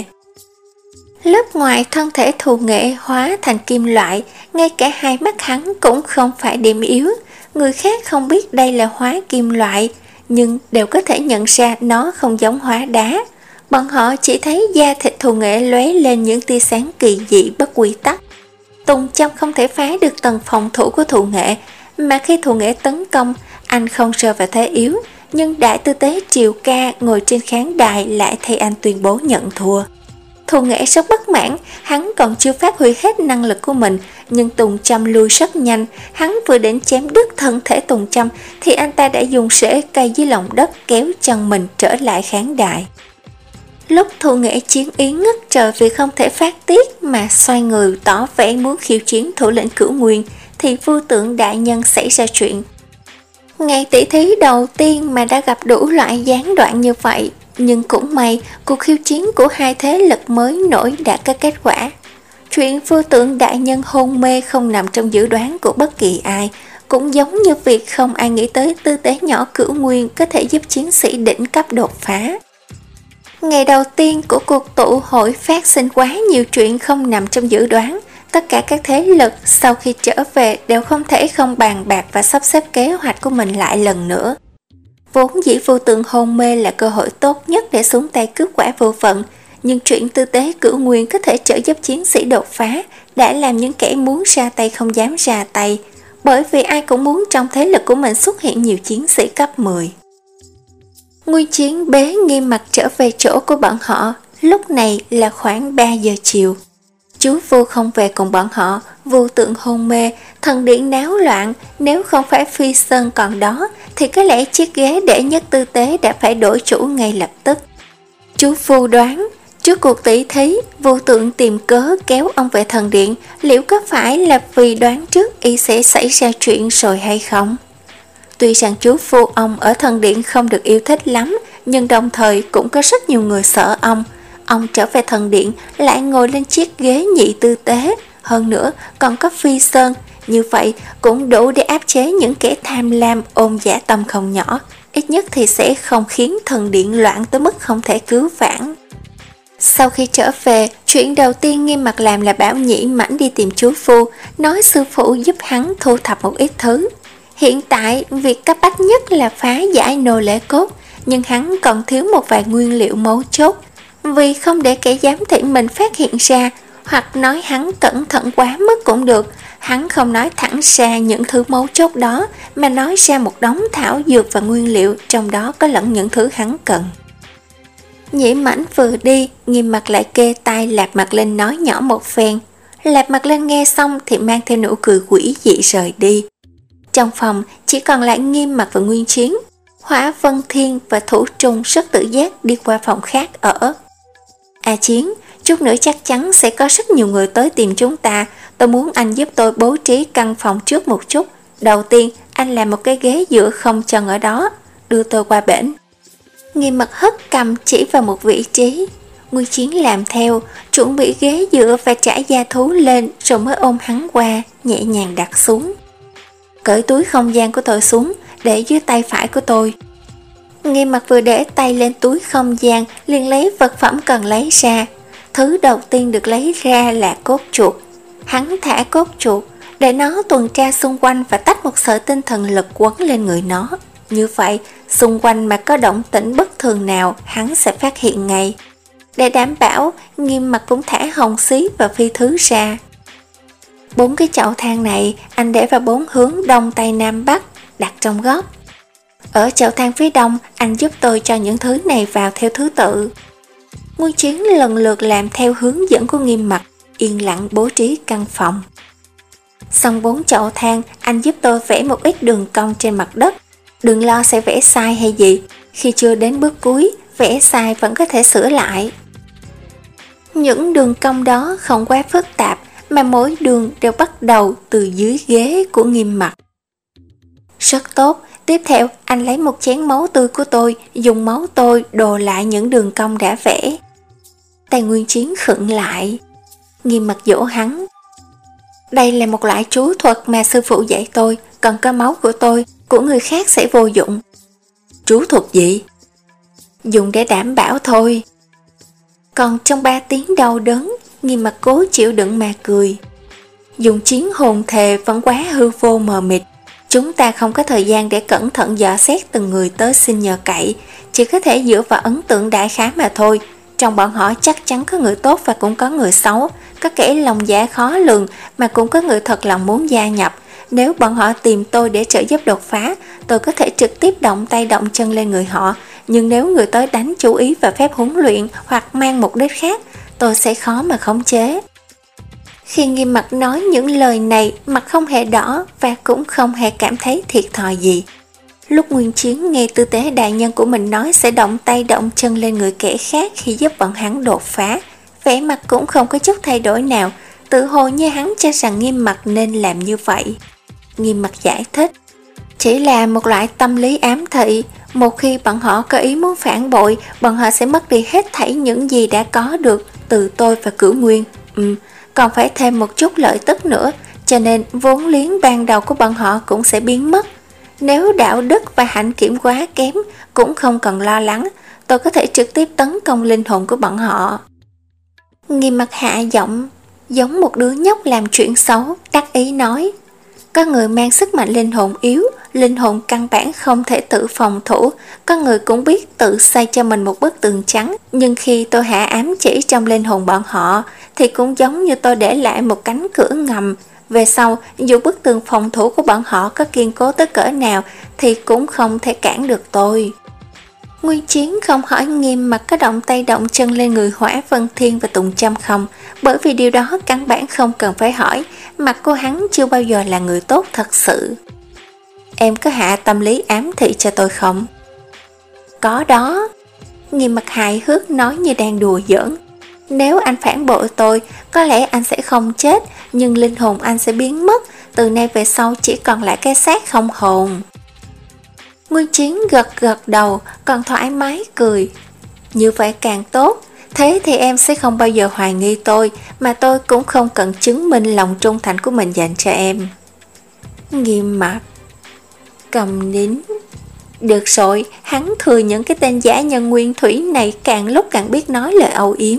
Lớp ngoài thân thể Thù Nghệ hóa thành kim loại, ngay cả hai mắt hắn cũng không phải điểm yếu. Người khác không biết đây là hóa kim loại, nhưng đều có thể nhận ra nó không giống hóa đá. Bọn họ chỉ thấy da thịt Thù Nghệ lóe lên những tia sáng kỳ dị bất quy tắc. Tùng Châm không thể phá được tầng phòng thủ của Thù Nghệ, mà khi Thù Nghệ tấn công, anh không rơi vào thế yếu, nhưng đại tư tế Triều Ca ngồi trên khán đài lại thay anh tuyên bố nhận thua. Thù Nghệ rất bất mãn, hắn còn chưa phát huy hết năng lực của mình, nhưng Tùng Châm lui rất nhanh, hắn vừa đến chém đứt thân thể Tùng Châm thì anh ta đã dùng rễ cây dưới lòng đất kéo chân mình trở lại khán đài. Lúc Thù Nghệ chiến ý ngất trời vì không thể phát tiết mà xoay người tỏ vẻ muốn khiêu chiến thủ lĩnh Cửu Nguyên, thì Vô Tượng đại nhân xảy ra chuyện. Ngày tỷ thí đầu tiên mà đã gặp đủ loại gián đoạn như vậy, nhưng cũng may cuộc khiêu chiến của hai thế lực mới nổi đã có kết quả. Chuyện Vô Tượng đại nhân hôn mê không nằm trong dự đoán của bất kỳ ai, cũng giống như việc không ai nghĩ tới tư tế nhỏ Cửu Nguyên có thể giúp chiến sĩ đỉnh cấp đột phá. Ngày đầu tiên của cuộc tụ hội phát sinh quá nhiều chuyện không nằm trong dự đoán. Tất cả các thế lực sau khi trở về đều không thể không bàn bạc và sắp xếp kế hoạch của mình lại lần nữa. Vốn dĩ Vô Tượng hôn mê là cơ hội tốt nhất để xuống tay cướp quả vô phận, nhưng chuyện tư tế Cửu Nguyên có thể trợ giúp chiến sĩ đột phá đã làm những kẻ muốn ra tay không dám ra tay, bởi vì ai cũng muốn trong thế lực của mình xuất hiện nhiều chiến sĩ cấp mười. Nguy Chiến bế nghiêm mặt trở về chỗ của bọn họ, lúc này là khoảng ba giờ chiều. Chú Vô không về cùng bọn họ, Vô Tượng hôn mê, thần điện náo loạn, nếu không phải Phi Sơn còn đó thì có lẽ chiếc ghế đệ nhất tư tế đã phải đổi chủ ngay lập tức. Chú Vô đoán, trước cuộc tỷ thí, Vô Tượng tìm cớ kéo ông về thần điện, liệu có phải là vì đoán trước y sẽ xảy ra chuyện rồi hay không? Tuy rằng chú Vô ông ở thần điện không được yêu thích lắm, nhưng đồng thời cũng có rất nhiều người sợ ông. Ông trở về thần điện lại ngồi lên chiếc ghế nhị tư tế, hơn nữa còn có Phi Sơn, như vậy cũng đủ để áp chế những kẻ tham lam ôm dã tâm không nhỏ. ít nhất thì sẽ không khiến thần điện loạn tới mức không thể cứu vãn. Sau khi trở về, chuyện đầu tiên Nghiêm Mặc làm là bảo Nhĩ Mãnh đi tìm chú Phu, nói sư phụ giúp hắn thu thập một ít thứ. Hiện tại, việc cấp bách nhất là phá giải nô lễ cốt, nhưng hắn còn thiếu một vài nguyên liệu mấu chốt. Vì không để kẻ giám thị mình phát hiện ra, hoặc nói hắn cẩn thận quá mức cũng được, hắn không nói thẳng ra những thứ mấu chốt đó, mà nói ra một đống thảo dược và nguyên liệu, trong đó có lẫn những thứ hắn cần. Nhĩ Mãnh vừa đi, Nghiêm Mặc lại kê tai Lạp Mặt Linh nói nhỏ một phen. Lạp Mặt Linh nghe xong thì mang theo nụ cười quỷ dị rời đi. Trong phòng chỉ còn lại Nghiêm Mặc và Nguyên Chiến. Hỏa Vân Thiên và Thủ Trung rất tự giác đi qua phòng khác ở. A Chiến, chút nữa chắc chắn sẽ có rất nhiều người tới tìm chúng ta. Tôi muốn anh giúp tôi bố trí căn phòng trước một chút. Đầu tiên, anh làm một cái ghế dựa không chân ở đó, đưa tôi qua bển. Nghiêm Mặc hất cầm chỉ vào một vị trí. Nguyên Chiến làm theo, chuẩn bị ghế dựa và trải da thú lên, rồi mới ôm hắn qua, nhẹ nhàng đặt xuống. Cởi túi không gian của tôi xuống, để dưới tay phải của tôi. Nghiêm Mặc vừa để tay lên túi không gian, liền lấy vật phẩm cần lấy ra. Thứ đầu tiên được lấy ra là cốt chuột. Hắn thả cốt chuột, để nó tuần tra xung quanh và tách một sợi tinh thần lực quấn lên người nó. Như vậy, xung quanh mà có động tĩnh bất thường nào, hắn sẽ phát hiện ngay. Để đảm bảo, Nghiêm Mặc cũng thả hồng xí và phi thứ ra. Bốn cái chậu than này, anh để vào bốn hướng đông tây nam bắc, đặt trong góc. Ở chậu than phía đông, anh giúp tôi cho những thứ này vào theo thứ tự. Nguyên Chiến lần lượt làm theo hướng dẫn của Nghiêm Mặc, yên lặng bố trí căn phòng. Xong bốn chậu than, anh giúp tôi vẽ một ít đường cong trên mặt đất. Đừng lo sẽ vẽ sai hay gì, khi chưa đến bước cuối, vẽ sai vẫn có thể sửa lại. Những đường cong đó không quá phức tạp, mà mỗi đường đều bắt đầu từ dưới ghế của Nghiêm Mặc. Rất tốt, tiếp theo anh lấy một chén máu tươi của tôi, dùng máu tôi đồ lại những đường cong đã vẽ. Tay Nguyên Chiến khựng lại. Nghiêm Mặc dỗ hắn. Đây là một loại chú thuật mà sư phụ dạy tôi, còn có máu của tôi, của người khác sẽ vô dụng. Chú thuật gì? Dùng để đảm bảo thôi. Còn trong ba tiếng đau đớn, Nghiêm Mặc cố chịu đựng mà cười. Dùng chiến hồn thề vẫn quá hư vô mờ mịt. Chúng ta không có thời gian để cẩn thận dò xét từng người tới xin nhờ cậy, chỉ có thể dựa vào ấn tượng đại khái mà thôi. Trong bọn họ chắc chắn có người tốt và cũng có người xấu, có kẻ lòng dạ khó lường mà cũng có người thật lòng muốn gia nhập. Nếu bọn họ tìm tôi để trợ giúp đột phá, tôi có thể trực tiếp động tay động chân lên người họ, nhưng nếu người tới đánh chú ý vào phép huấn luyện hoặc mang mục đích khác, tôi sẽ khó mà khống chế. Khi Nghiêm Mặc nói những lời này, mặt không hề đỏ và cũng không hề cảm thấy thiệt thòi gì. Lúc Nguyên Chiến nghe tư tế đại nhân của mình nói sẽ động tay động chân lên người kẻ khác khi giúp bọn hắn đột phá, vẻ mặt cũng không có chút thay đổi nào, tự hồ như hắn cho rằng Nghiêm Mặc nên làm như vậy. Nghiêm Mặc giải thích, chỉ là một loại tâm lý ám thị, một khi bọn họ có ý muốn phản bội, bọn họ sẽ mất đi hết thảy những gì đã có được từ tôi và Cửu Nguyên. Ừ, còn phải thêm một chút lợi tức nữa, cho nên vốn liếng ban đầu của bọn họ cũng sẽ biến mất. Nếu đạo đức và hạnh kiểm quá kém, cũng không cần lo lắng, tôi có thể trực tiếp tấn công linh hồn của bọn họ. Nghiêm Mặc hạ giọng, giống một đứa nhóc làm chuyện xấu, đắc ý nói, có người mang sức mạnh linh hồn yếu, linh hồn căn bản không thể tự phòng thủ, có người cũng biết tự xây cho mình một bức tường trắng, nhưng khi tôi hạ ám chỉ trong linh hồn bọn họ, thì cũng giống như tôi để lại một cánh cửa ngầm. Về sau, dù bức tường phòng thủ của bọn họ có kiên cố tới cỡ nào, thì cũng không thể cản được tôi. Nguyên Chiến không hỏi Nghiêm Mặc có động tay động chân lên người Hỏa Vân Thiên và Tùng Trâm không, bởi vì điều đó căn bản không cần phải hỏi, mặt cô hắn chưa bao giờ là người tốt thật sự. Em có hạ tâm lý ám thị cho tôi không? Có đó. Nghiêm Mặc hài hước nói như đang đùa giỡn. Nếu anh phản bội tôi, có lẽ anh sẽ không chết, nhưng linh hồn anh sẽ biến mất, từ nay về sau chỉ còn lại cái xác không hồn. Nguyên Chiến gật gật đầu, còn thoải mái cười. Như vậy càng tốt, thế thì em sẽ không bao giờ hoài nghi tôi, mà tôi cũng không cần chứng minh lòng trung thành của mình dành cho em. Nghiêm Mặc cầm nín. Được rồi, hắn thừa những cái tên giả nhân nguyên thủy này càng lúc càng biết nói lời âu yếm.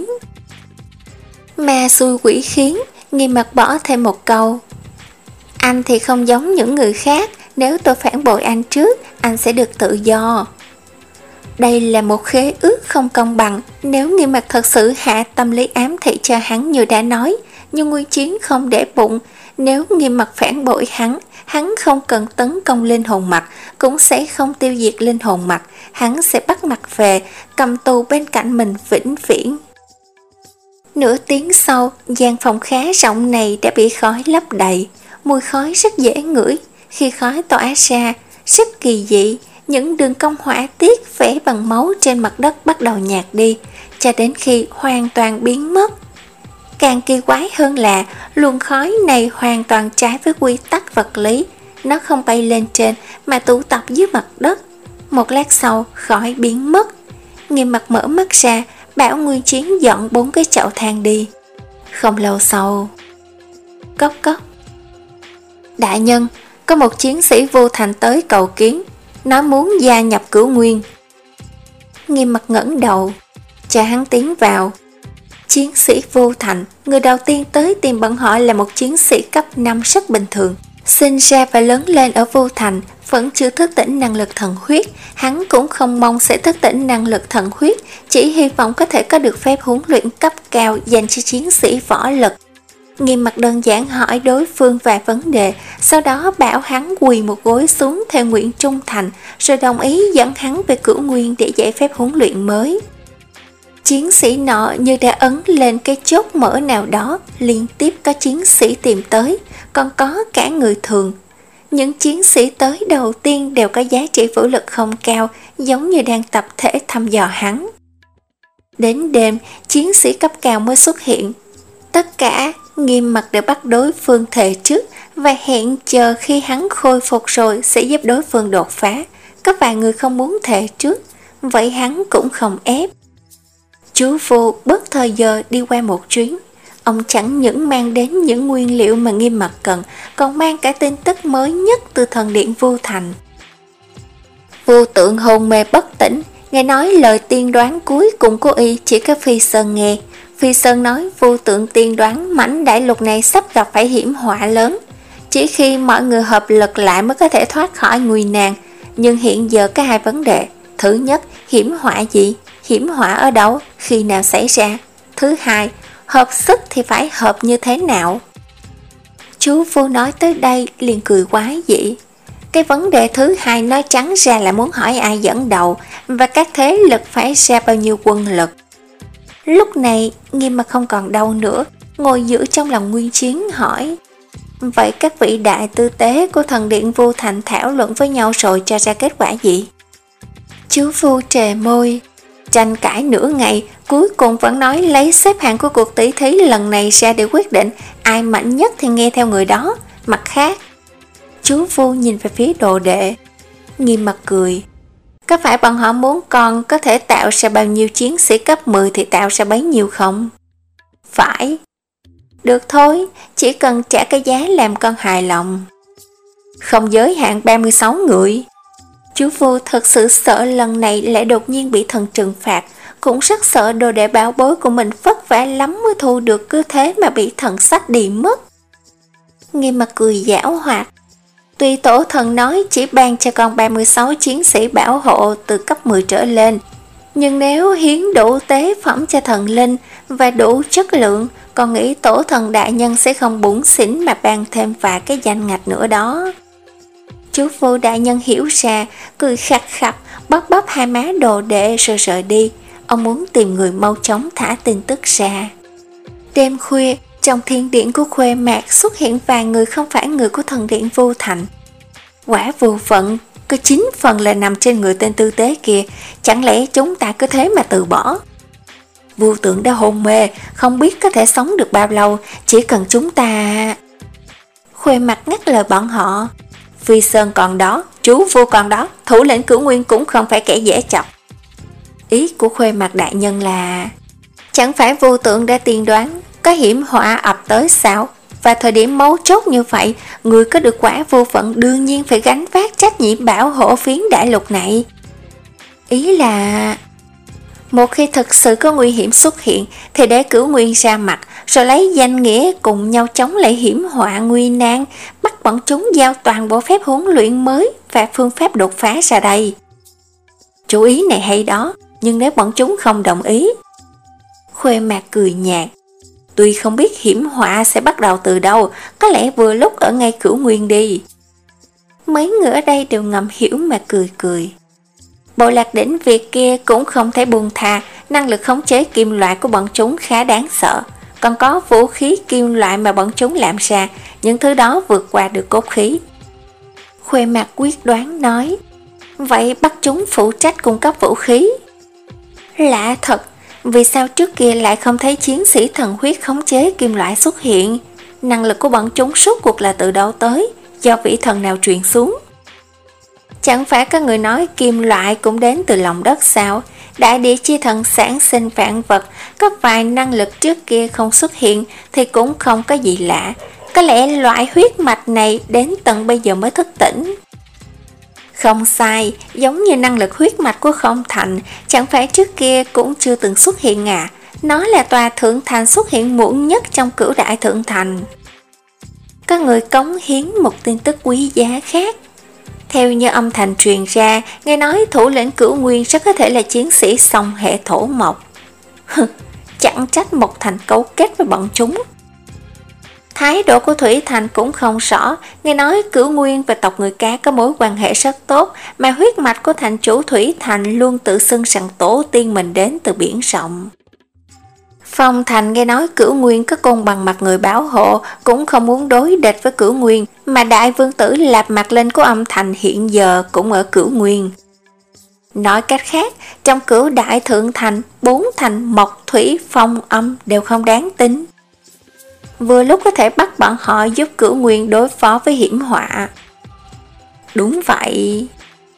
Ma xui quỷ khiến, Nghiêm Mặc bỏ thêm một câu. Anh thì không giống những người khác, nếu tôi phản bội anh trước, anh sẽ được tự do. Đây là một khế ước không công bằng, nếu Nghiêm Mặc thật sự hạ tâm lý ám thị cho hắn như đã nói, nhưng Nguyên Chiến không để bụng, nếu Nghiêm Mặc phản bội hắn, hắn không cần tấn công linh hồn mặt, cũng sẽ không tiêu diệt linh hồn mặt, hắn sẽ bắt mặt về, cầm tù bên cạnh mình vĩnh viễn. Nửa tiếng sau, gian phòng khá rộng này đã bị khói lấp đầy, mùi khói rất dễ ngửi, khi khói tỏa ra, rất kỳ dị, những đường cong họa tiết vẽ bằng máu trên mặt đất bắt đầu nhạt đi, cho đến khi hoàn toàn biến mất. Càng kỳ quái hơn là luồng khói này hoàn toàn trái với quy tắc vật lý, nó không bay lên trên mà tụ tập dưới mặt đất. Một lát sau, khói biến mất. Nghiêm Mặc mở mắt ra, bảo Nguyên Chiến dọn bốn cái chậu than đi. Không lâu sau, cốc cốc. Đại nhân, có một chiến sĩ vô thành tới cầu kiến, nó muốn gia nhập Cửu Nguyên. Nghiêm Mặc ngẩng đầu, cho hắn tiến vào. Chiến sĩ vô thành, người đầu tiên tới tìm bọn họ là một chiến sĩ cấp năm rất bình thường. Sinh ra và lớn lên ở vô thành, vẫn chưa thức tỉnh năng lực thần huyết. Hắn cũng không mong sẽ thức tỉnh năng lực thần huyết, chỉ hy vọng có thể có được phép huấn luyện cấp cao dành cho chiến sĩ võ lực. Nghiêm Mặc đơn giản hỏi đối phương vài vấn đề, sau đó bảo hắn quỳ một gối xuống theo nguyện trung thành, rồi đồng ý dẫn hắn về Cửu Nguyên để giải phép huấn luyện mới. Chiến sĩ nọ như đã ấn lên cái chốt mở nào đó, liên tiếp có chiến sĩ tìm tới, còn có cả người thường. Những chiến sĩ tới đầu tiên đều có giá trị vũ lực không cao, giống như đang tập thể thăm dò hắn. Đến đêm, chiến sĩ cấp cao mới xuất hiện. Tất cả Nghiêm Mặc đều bắt đối phương thề trước và hẹn chờ khi hắn khôi phục rồi sẽ giúp đối phương đột phá. Có vài người không muốn thề trước, vậy hắn cũng không ép. Chú Vô bớt thời giờ đi qua một chuyến. Ông chẳng những mang đến những nguyên liệu mà Nghiêm Mặc cần, còn mang cả tin tức mới nhất từ thần điện Vô Thành. Vô Tượng hôn mê bất tỉnh, nghe nói lời tiên đoán cuối cùng của y chỉ có Phi Sơn nghe. Phi Sơn nói Vô Tượng tiên đoán mảnh đại lục này sắp gặp phải hiểm họa lớn. Chỉ khi mọi người hợp lực lại mới có thể thoát khỏi nguy nan. Nhưng hiện giờ có hai vấn đề. Thứ nhất, hiểm họa gì? Hiểm họa ở đâu? Khi nào xảy ra? Thứ hai, hợp sức thì phải hợp như thế nào? Chú Vô nói tới đây liền cười quái dị. Cái vấn đề thứ hai nói trắng ra là muốn hỏi ai dẫn đầu và các thế lực phải ra bao nhiêu quân lực. Lúc này Nghiêm Mặc không còn đâu nữa, ngồi giữ trong lòng Nguyên Chiến hỏi. Vậy các vị đại tư tế của thần điện Vô Thành thảo luận với nhau rồi cho ra kết quả gì? Chú Vô trề môi, tranh cãi nửa ngày, cuối cùng vẫn nói lấy xếp hạng của cuộc tỷ thí lần này ra để quyết định, ai mạnh nhất thì nghe theo người đó. Mặt khác, chú Vô nhìn về phía đồ đệ. Nghiêm Mặc cười. Có phải bọn họ muốn con có thể tạo ra bao nhiêu chiến sĩ cấp mười thì tạo ra bấy nhiêu không? Phải. Được thôi, chỉ cần trả cái giá làm con hài lòng. Không giới hạn ba mươi sáu người. Chú Vô thật sự sợ lần này lại đột nhiên bị thần trừng phạt, cũng rất sợ đồ đệ bảo bối của mình vất vả lắm mới thu được, cứ thế mà bị thần sách đi mất. Nghiêm Mặc cười giảo hoạt. Tuy tổ thần nói chỉ ban cho con ba mươi sáu chiến sĩ bảo hộ từ cấp mười trở lên, nhưng nếu hiến đủ tế phẩm cho thần linh và đủ chất lượng, con nghĩ tổ thần đại nhân sẽ không bủn xỉn mà ban thêm vài cái danh ngạch nữa đó. Chú Vô đại nhân hiểu ra, cười khặt khặt, bóp bóp hai má đồ đệ rồi rời đi. Ông muốn tìm người mau chóng thả tin tức ra. Đêm khuya, trong thiên điện của Khuê Mạc xuất hiện vài người không phải người của thần điện Vô Thành. Quả vô phận, có chín phần là nằm trên người tên tư tế kia, chẳng lẽ chúng ta cứ thế mà từ bỏ? Vô Tượng đã hôn mê, không biết có thể sống được bao lâu, chỉ cần chúng ta... Khuê Mạc ngắt lời bọn họ. Phi Sơn còn đó, chú Vô còn đó, thủ lĩnh Cửu Nguyên cũng không phải kẻ dễ chọc. Ý của Khuê Mạc đại nhân là... Chẳng phải Vô Tượng đã tiên đoán có hiểm họa ập tới sao? và thời điểm mấu chốt như vậy, người có được quả vô phận đương nhiên phải gánh vác trách nhiệm bảo hộ phiến đại lục này. Ý là... một khi thực sự có nguy hiểm xuất hiện thì để Cửu Nguyên ra mặt, rồi lấy danh nghĩa cùng nhau chống lại hiểm họa nguy nan, bắt bọn chúng giao toàn bộ phép huấn luyện mới và phương pháp đột phá ra đây. Chủ ý này hay đó, nhưng nếu bọn chúng không đồng ý... Khuê Mạc cười nhạt. Tuy không biết hiểm họa sẽ bắt đầu từ đâu, có lẽ vừa lúc ở ngay Cửu Nguyên đi. Mấy người ở đây đều ngầm hiểu mà cười cười. Bộ lạc đỉnh Việt kia cũng không thể buông tha, năng lực khống chế kim loại của bọn chúng khá đáng sợ. Còn có vũ khí kim loại mà bọn chúng làm ra, những thứ đó vượt qua được cốt khí. Khuê Mạc quyết đoán nói, vậy bắt chúng phụ trách cung cấp vũ khí. Lạ thật, vì sao trước kia lại không thấy chiến sĩ thần huyết khống chế kim loại xuất hiện? Năng lực của bọn chúng suốt cuộc là từ đâu tới, do vị thần nào truyền xuống? Chẳng phải có người nói kim loại cũng đến từ lòng đất sao? Đại địa chi thần sản sinh vạn vật, có vài năng lực trước kia không xuất hiện thì cũng không có gì lạ. Có lẽ loại huyết mạch này đến tận bây giờ mới thức tỉnh. Không sai, giống như năng lực huyết mạch của Không Thành, chẳng phải trước kia cũng chưa từng xuất hiện à? Nó là tòa thượng thành xuất hiện muộn nhất trong cửu đại thượng thành. Có người cống hiến một tin tức quý giá khác. Theo như âm thanh truyền ra, nghe nói thủ lĩnh Cửu Nguyên rất có thể là chiến sĩ song hệ thổ mộc. Chẳng trách Mộc Thành cấu kết với bọn chúng. Thái độ của Thủy Thành cũng không rõ, nghe nói Cửu Nguyên và tộc người cá có mối quan hệ rất tốt, mà huyết mạch của thành chủ Thủy Thành luôn tự xưng rằng tổ tiên mình đến từ biển rộng. Phong Thành nghe nói Cửu Nguyên có côn bằng mặt người bảo hộ, cũng không muốn đối địch với Cửu Nguyên, mà đại vương tử Lạp Mặt Linh của âm thành hiện giờ cũng ở Cửu Nguyên. Nói cách khác, trong cửu đại thượng thành, bốn thành mộc, thủy, phong, âm đều không đáng tin. Vừa lúc có thể bắt bọn họ giúp Cửu Nguyên đối phó với hiểm họa. Đúng vậy.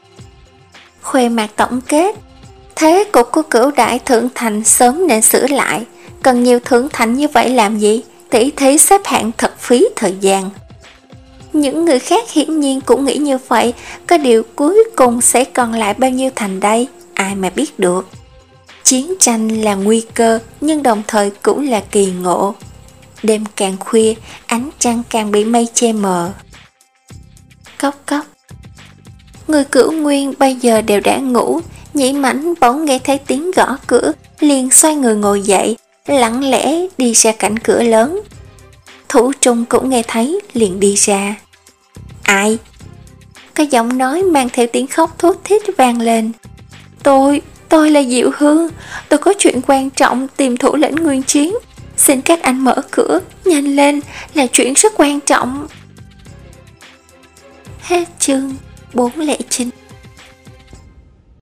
Khuê Mạc tổng kết, thế cục của cửu đại thượng thành sớm nên sửa lại. Cần nhiều thượng thành như vậy làm gì? Tỷ thí xếp hạng thật phí thời gian. Những người khác hiển nhiên cũng nghĩ như vậy, có điều cuối cùng sẽ còn lại bao nhiêu thành đây, ai mà biết được. Chiến tranh là nguy cơ, nhưng đồng thời cũng là kỳ ngộ. Đêm càng khuya, ánh trăng càng bị mây che mờ. Cốc cốc. Người Cửu Nguyên bây giờ đều đã ngủ, Nhĩ Mãnh bỗng nghe thấy tiếng gõ cửa, liền xoay người ngồi dậy, lặng lẽ đi ra cạnh cửa lớn. Thủ Trung cũng nghe thấy, liền đi ra. Ai? Cái giọng nói mang theo tiếng khóc thút thít vang lên. Tôi, tôi là Diệu Hương, tôi có chuyện quan trọng tìm thủ lĩnh Nguyên Chiến. Xin các anh mở cửa, nhanh lên, là chuyện rất quan trọng. Hết chương bốn không chín.